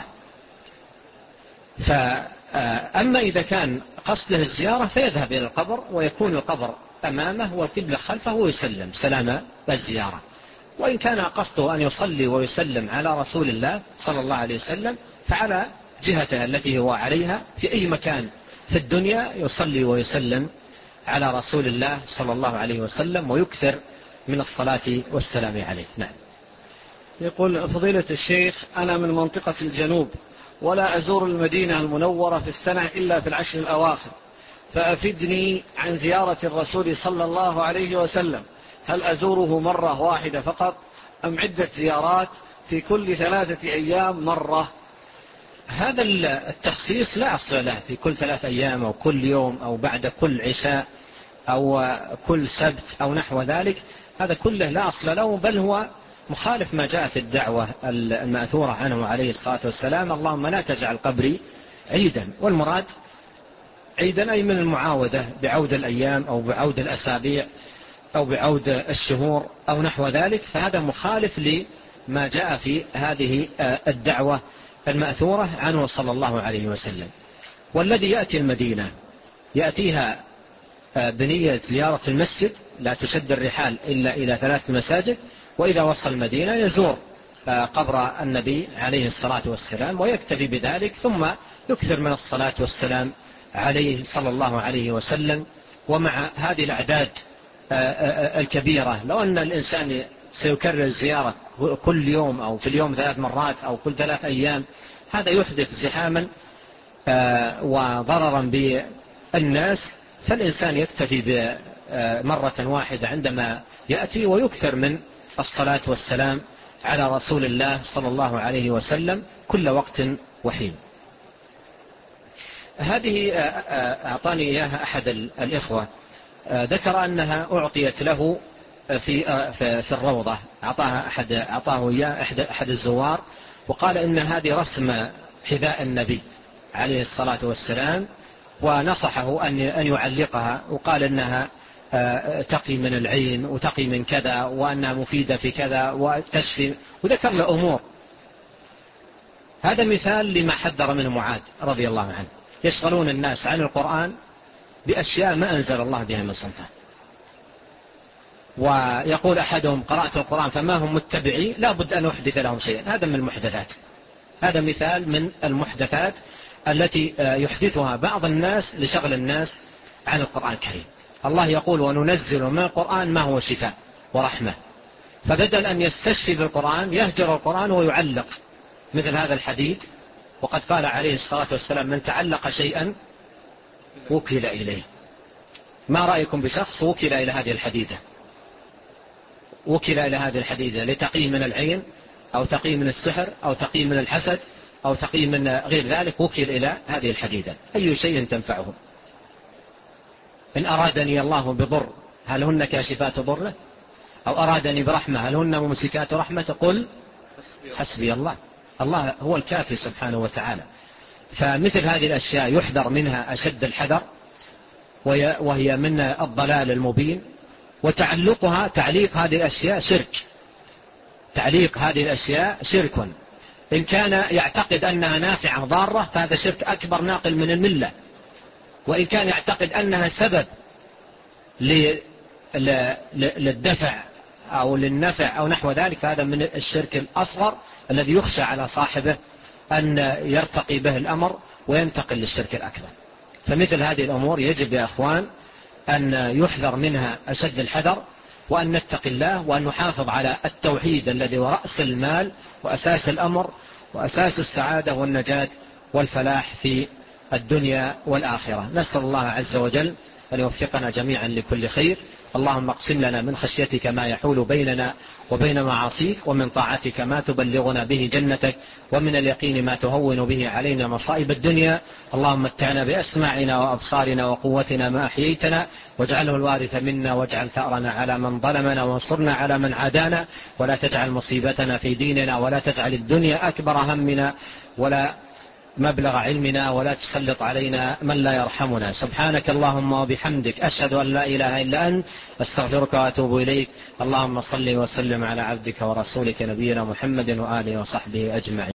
فأما إذا كان قصده الزيارة فيذهب إلى القبر ويكون القبر أمامه والقبلة خلفه ويسلم سلام الزيارة. وإن كان قصده أن يصلي ويسلم على رسول الله صلى الله عليه وسلم فعلى جهته التي هو عليها في أي مكان في الدنيا يصلي ويسلم على رسول الله صلى الله عليه وسلم ويكثر من الصلاة والسلام عليه. نعم. يقول: فضيلة الشيخ، أنا من منطقة الجنوب ولا أزور المدينة المنورة في السنة إلا في العشر الأواخر، فأفدني عن زيارة الرسول صلى الله عليه وسلم، هل أزوره مرة واحدة فقط أم عدة زيارات في كل ثلاثة أيام مرة؟ هذا التخصيص لا أصل له في كل ثلاث أيام أو كل يوم أو بعد كل عشاء أو كل سبت أو نحو ذلك، هذا كله لا أصل له، بل هو مخالف ما جاء في الدعوة المأثورة عنه عليه الصلاة والسلام: اللهم لا تجعل قبري عيدا. والمراد عيدا أي من المعاودة بعود الأيام أو بعود الأسابيع أو بعود الشهور أو نحو ذلك، فهذا مخالف لما جاء في هذه الدعوة المأثورة عنه صلى الله عليه وسلم. والذي يأتي المدينة يأتيها بنية زيارة المسجد، لا تشد الرحال إلا إلى ثلاث مساجد، وإذا وصل المدينة يزور قبر النبي عليه الصلاة والسلام ويكتفي بذلك، ثم يكثر من الصلاة والسلام عليه صلى الله عليه وسلم. ومع هذه الأعداد الكبيرة لو أن الإنسان سيكرر الزيارة كل يوم أو في اليوم ثلاث مرات أو كل ثلاث أيام، هذا يحدث زحاما وضررا بالناس، فالإنسان يكتفي بمرة واحدة عندما يأتي ويكثر من الصلاة والسلام على رسول الله صلى الله عليه وسلم كل وقت وحين. هذه أعطاني إياها أحد الإخوة، ذكر أنها أعطيت له في في الروضة، أعطاها أحد أعطاه إياه أحد أحد الزوار، وقال إن هذه رسم حذاء النبي عليه الصلاة والسلام، ونصحه أن أن يعلقها، وقال إنها تقي من العين وتقي من كذا، وأنها مفيدة في كذا وتشفي، وذكر له أمور. هذا مثال لما حذر منه معاذ رضي الله عنه، يشغلون الناس عن القرآن بأشياء ما أنزل الله بها من سلطان. ويقول أحدهم قرأت القرآن فما هم متبعي، لا بد أن أحدث لهم شيئا. هذا من المحدثات، هذا مثال من المحدثات التي يحدثها بعض الناس لشغل الناس عن القرآن الكريم. الله يقول وننزل من القرآن ما هو شفاء ورحمة، فبدل أن يستشفي بالقرآن يهجر القرآن ويعلق مثل هذا الحديد. وقد قال عليه الصلاة والسلام من تعلق شيئا وكل إليه. ما رأيكم بشخص وكل إلى هذه الحديدة، وكل إلى هذه الحديدة لتقي من العين أو تقي من السحر أو تقي من الحسد أو تقي من غير ذلك، وكل إلى هذه الحديدة، أي شيء تنفعه. إن أرادني الله بضر هل هن كاشفات ضره، أو أرادني برحمة هل هن ممسكات رحمة، قل حسبي الله. الله هو الكافي سبحانه وتعالى. فمثل هذه الأشياء يحذر منها أشد الحذر، وهي من الضلال المبين. وتعلقها تعليق هذه الأشياء شرك، تعليق هذه الأشياء شرك. إن كان يعتقد أنها نافعة ضارة فهذا شرك أكبر ناقل من الملة، وإن كان يعتقد أنها سبب للدفع أو للنفع أو نحو ذلك فهذا من الشرك الأصغر الذي يخشى على صاحبه أن يرتقي به الأمر وينتقل للشرك الأكبر. فمثل هذه الأمور يجب يا أخوان أن يحذر منها أشد الحذر، وأن نتقي الله، وأن نحافظ على التوحيد الذي هو رأس المال وأساس الأمر وأساس السعادة والنجاة والفلاح في الدنيا والآخرة. نسأل الله عز وجل أن يوفقنا جميعا لكل خير. اللهم اقسم لنا من خشيتك ما يحول بيننا وبين معاصيك، ومن طاعتك ما تبلغنا به جنتك، ومن اليقين ما تهون به علينا مصائب الدنيا. اللهم متعنا بأسماعنا وأبصارنا وقوتنا ما أحييتنا، واجعله الوارث منا، واجعل ثأرنا على من ظلمنا، وانصرنا على من عادانا، ولا تجعل مصيبتنا في ديننا، ولا تجعل الدنيا أكبر همنا ولا مبلغ علمنا، ولا تسلط علينا من لا يرحمنا. سبحانك اللهم وبحمدك، أشهد أن لا إله إلا أنت، أستغفرك وأتوب إليك. اللهم صل وسلم على عبدك ورسولك نبينا محمد وآله وصحبه أجمعين.